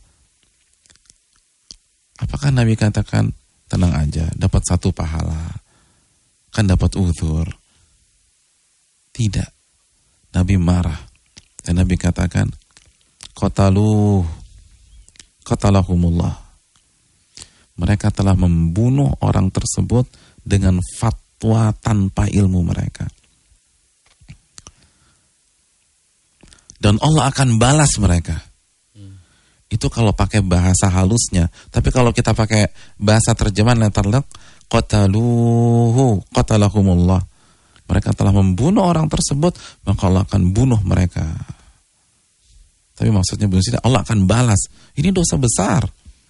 Speaker 2: Apakah Nabi katakan tenang aja, dapat satu pahala, kan dapat uzur? Tidak. Nabi marah dan Nabi katakan, qatalu qatalahumullah. Mereka telah membunuh orang tersebut dengan fatwa tanpa ilmu mereka. Dan Allah akan balas mereka. Itu kalau pakai bahasa halusnya. Tapi kalau kita pakai bahasa terjemahan letterlek, qataluhu qatalahumullah. Mereka telah membunuh orang tersebut, maka Allah akan bunuh mereka. Tapi maksudnya Allah akan balas. Ini dosa besar.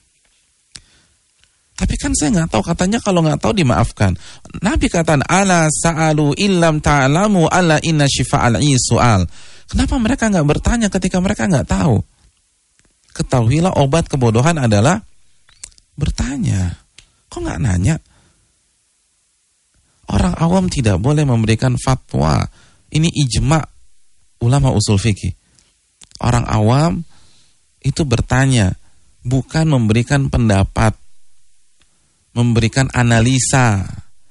Speaker 2: Tapi kan saya nggak tahu, katanya kalau nggak tahu dimaafkan. Nabi katakan, ala sa'alu illam ta'lamu ala inna syifa'al su'al. Kenapa mereka nggak bertanya ketika mereka nggak tahu? Ketahuilah obat kebodohan adalah bertanya. Kok nggak nanya? Orang awam tidak boleh memberikan fatwa. Ini ijma' ulama usul fikih. Orang awam itu bertanya, bukan memberikan pendapat, memberikan analisa.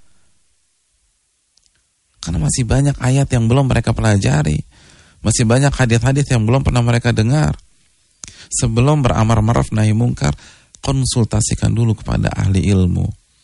Speaker 2: Karena masih banyak ayat yang belum mereka pelajari. Masih banyak hadis-hadis yang belum pernah mereka dengar. Sebelum beramar ma'ruf nahi mungkar, konsultasikan dulu kepada ahli ilmu.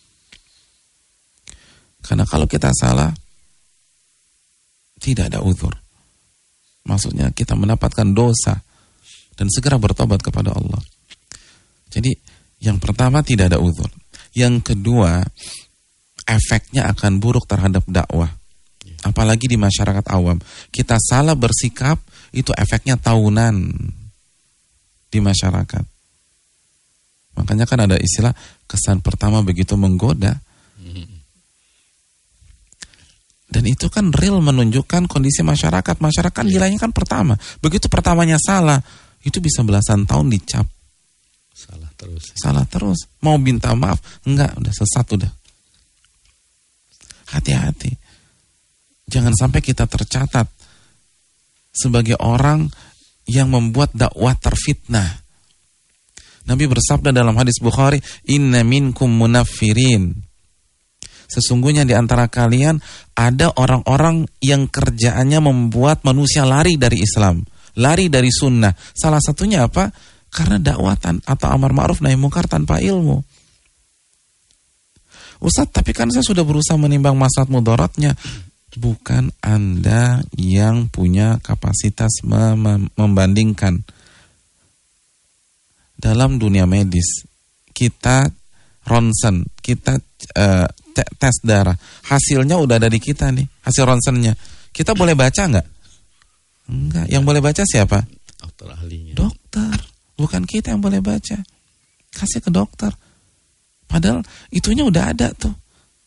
Speaker 2: Karena kalau kita salah, tidak ada uzur. Maksudnya kita mendapatkan dosa dan segera bertobat kepada Allah. Jadi yang pertama tidak ada uzur. Yang kedua, efeknya akan buruk terhadap dakwah. Apalagi di masyarakat awam. Kita salah bersikap, itu efeknya tahunan di masyarakat. Makanya kan ada istilah kesan pertama begitu menggoda. Dan itu kan real menunjukkan kondisi masyarakat. Masyarakat nilainya kan pertama. Begitu pertamanya salah, itu bisa belasan tahun dicap.
Speaker 1: Salah terus.
Speaker 2: Salah terus. Mau minta maaf, enggak, udah sesat udah. Hati-hati. Jangan sampai kita tercatat sebagai orang yang membuat dakwah terfitnah. Nabi bersabda dalam hadis Bukhari, inna minkum munaffirin. Sesungguhnya di antara kalian ada orang-orang yang kerjaannya membuat manusia lari dari Islam, lari dari sunnah. Salah satunya apa? Karena dakwatan atau amar ma'ruf nahi mungkar tanpa ilmu. Ustaz, tapi kan saya sudah berusaha menimbang maslahat mudaratnya. Bukan Anda yang punya kapasitas mem- membandingkan. Dalam dunia medis, kita ronsen, kita uh, te- tes darah, hasilnya udah ada di kita nih, hasil ronsennya. Kita boleh baca nggak? Enggak. Yang boleh baca siapa?
Speaker 1: Dokter ahlinya.
Speaker 2: Dokter, bukan kita yang boleh baca. Kasih ke dokter. Padahal itunya udah ada tuh.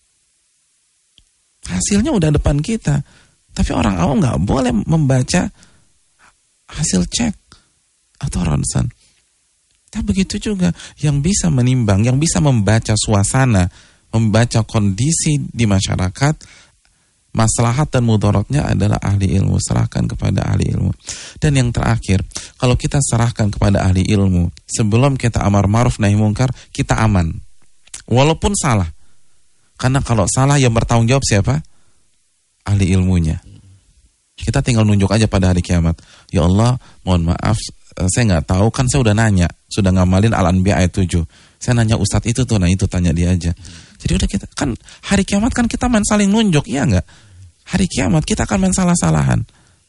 Speaker 2: Hasilnya udah depan kita. Tapi orang awam nggak boleh membaca hasil cek atau ronsen. Tapi begitu juga yang bisa menimbang, yang bisa membaca suasana, membaca kondisi di masyarakat, maslahat dan mudaratnya adalah ahli ilmu. Serahkan kepada ahli ilmu. Dan yang terakhir, kalau kita serahkan kepada ahli ilmu, sebelum kita amar ma'ruf nahi mungkar, kita aman. Walaupun salah. Karena kalau salah yang bertanggung jawab siapa? Ahli ilmunya. Kita tinggal nunjuk aja pada hari kiamat. Ya Allah, mohon maaf, saya nggak tahu, kan saya udah nanya, sudah ngamalin Al-Anbiya ayat tujuh. Saya nanya Ustadz itu tuh, nah itu tanya dia aja. Jadi udah kita, kan hari kiamat kan kita main saling nunjuk, iya nggak? Hari kiamat kita akan main salah-salahan.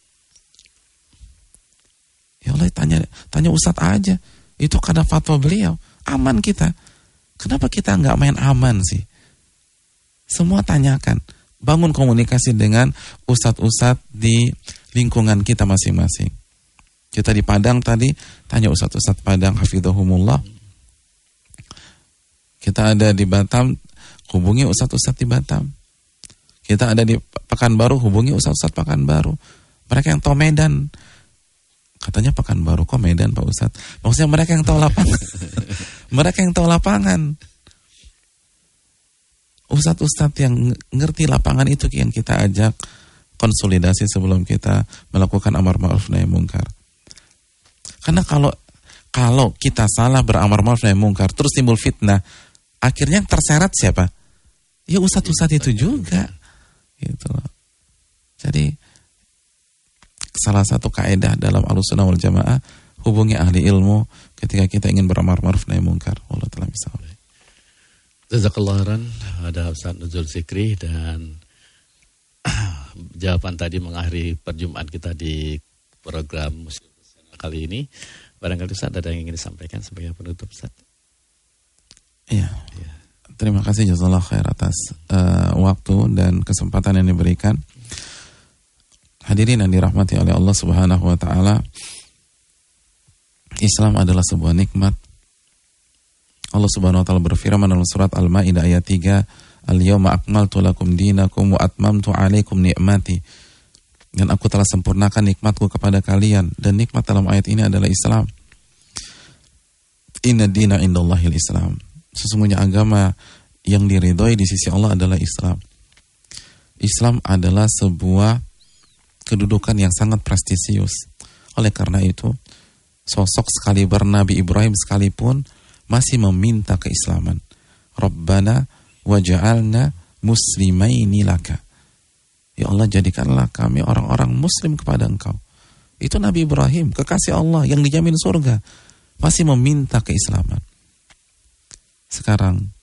Speaker 2: Ya Allah, tanya tanya Ustadz aja. Itu karena fatwa beliau, aman kita. Kenapa kita nggak main aman sih? Semua tanyakan. Bangun komunikasi dengan ustadz-ustadz di lingkungan kita masing-masing. Kita di Padang tadi, tanya ustadz-ustadz Padang, hafidhahumullah. Kita ada di Batam, hubungi ustadz-ustadz di Batam. Kita ada di Pekanbaru, hubungi ustadz-ustadz Pekanbaru. Mereka yang tahu Medan. Katanya Pekanbaru, kok Medan Pak Ustadz? Maksudnya mereka yang tahu lapangan. Mereka yang tahu lapangan. Ustadz-ustadz yang ngerti lapangan itu yang kita ajak konsolidasi sebelum kita melakukan amar ma'ruf nahi munkar. Karena kalau kalau kita salah beramar ma'ruf nahi munkar terus timbul fitnah, akhirnya yang terseret siapa? Ya ustadz-ustadz itu juga. Gitu loh. Jadi salah satu kaidah dalam Ahlussunnah wal Jamaah, hubungi ahli ilmu ketika kita ingin beramar ma'ruf nahi munkar. Wallahu ta'ala bisawab.
Speaker 1: Jazakallah khairan, ada Ustaz Nuzul Zikri, dan jawaban tadi mengakhiri perjumpaan kita di program Muslim kali ini. Barangkali Ustaz ada yang ingin disampaikan sebagai penutup, Ustaz.
Speaker 2: Iya. Ya. Terima kasih jazakallah khair atas uh, waktu dan kesempatan yang diberikan. Hadirin yang dirahmati oleh Allah Subhanahu wa taala, Islam adalah sebuah nikmat. Allah Subhanahu wa taala berfirman dalam surat Al-Maidah ayat tiga, "Al-yawma akmaltu lakum dinakum wa atmamtu 'alaikum ni'mati." Dan aku telah sempurnakan nikmatku kepada kalian, dan nikmat dalam ayat ini adalah Islam. Inna dina indallahil Islam. Sesungguhnya agama yang diridhoi di sisi Allah adalah Islam. Islam adalah sebuah kedudukan yang sangat prestisius. Oleh karena itu, sosok sekaliber Nabi Ibrahim sekalipun masih meminta keislaman. Rabbana waja'alna muslimaini laka. Ya Allah, jadikanlah kami orang-orang muslim kepada Engkau. Itu Nabi Ibrahim, kekasih Allah yang dijamin surga, masih meminta keislaman. Sekarang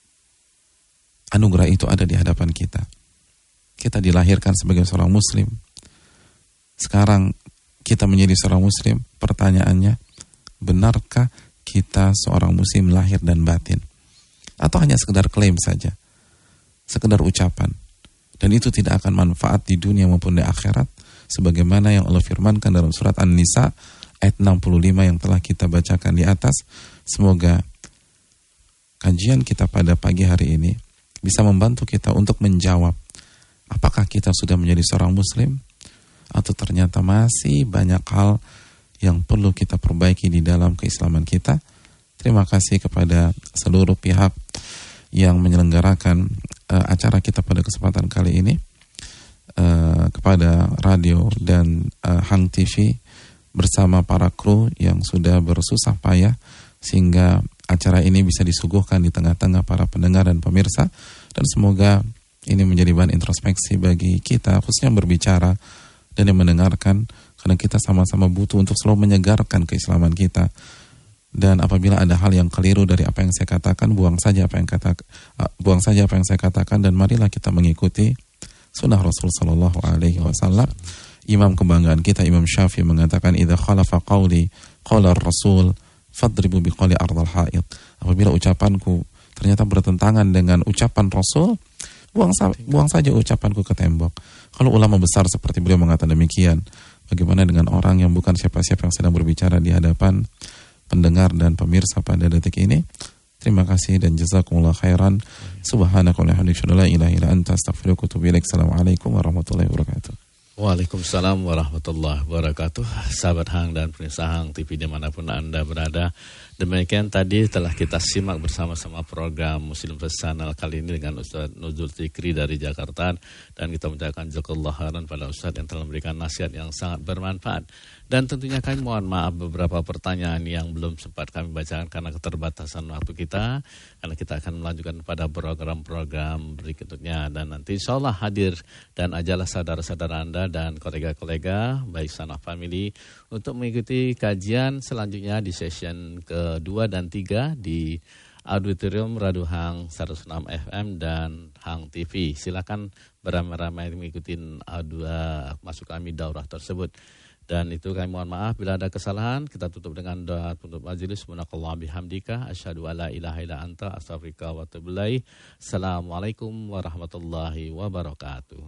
Speaker 2: anugerah itu ada di hadapan kita. Kita dilahirkan sebagai seorang muslim. Sekarang kita menjadi seorang muslim. Pertanyaannya, benarkah kita seorang muslim lahir dan batin? Atau hanya sekedar klaim saja, sekedar ucapan, dan itu tidak akan manfaat di dunia maupun di akhirat, sebagaimana yang Allah firmankan dalam surat An-Nisa ayat enam puluh lima yang telah kita bacakan di atas. Semoga kajian kita pada pagi hari ini bisa membantu kita untuk menjawab, apakah kita sudah menjadi seorang muslim, atau ternyata masih banyak hal yang perlu kita perbaiki di dalam keislaman kita. Terima kasih kepada seluruh pihak yang menyelenggarakan uh, acara kita pada kesempatan kali ini, uh, kepada radio dan uh, Hang T V bersama para kru yang sudah bersusah payah sehingga acara ini bisa disuguhkan di tengah-tengah para pendengar dan pemirsa, dan semoga ini menjadi bahan introspeksi bagi kita, khususnya yang berbicara dan yang mendengarkan, karena kita sama-sama butuh untuk selalu menyegarkan keislaman kita. Dan apabila ada hal yang keliru dari apa yang saya katakan, buang saja apa yang kata, buang saja apa yang saya katakan, dan marilah kita mengikuti sunnah Rasul Sallallahu Alaihi Wasallam. Imam kebanggaan kita, Imam Syafi'i, mengatakan, "Idza khalafa qawli qala ar-Rasul fadribu biqali ardal haid." Apabila ucapanku ternyata bertentangan dengan ucapan Rasul, buang, buang saja ucapanku ke tembok. Kalau ulama besar seperti beliau mengatakan demikian, bagaimana dengan orang yang bukan siapa-siapa yang sedang berbicara di hadapan pendengar dan pemirsa pada detik ini? Terima kasih dan jazakumullah khairan. Subhanakallahumma wa bihamdika la ilaha illa anta astaghfiruka wa atubu ilaik. Assalamualaikum warahmatullahi wabarakatuh.
Speaker 1: Waalaikumsalam warahmatullahi wabarakatuh. Sahabat Hang dan pemirsa Hang T V dimanapun Anda berada, demikian tadi telah kita simak bersama-sama program Muslim First Channel kali ini dengan Ustaz Nuzul Zikri dari Jakarta, dan kita mengucapkan jazakallahu khairan pada Ustaz yang telah memberikan nasihat yang sangat bermanfaat. Dan tentunya kami mohon maaf beberapa pertanyaan yang belum sempat kami bacakan karena keterbatasan waktu kita, karena kita akan melanjutkan pada program-program berikutnya, dan nanti insya Allah hadir dan ajalah saudara-saudara Anda dan kolega-kolega baik Sanah Family untuk mengikuti kajian selanjutnya di session kedua dan tiga di Auditorium Radio Hang seratus enam F M dan Hang T V. Silakan beramai-ramai mengikuti dua masuk kami daurah tersebut. Dan itu kami mohon maaf bila ada kesalahan. Kita tutup dengan doa tutup majelis. Subhanakallah bihamdika asyhadu alla ilaha illa anta astaghfiruka wa atubu ilaik. Assalamualaikum warahmatullahi wabarakatuh.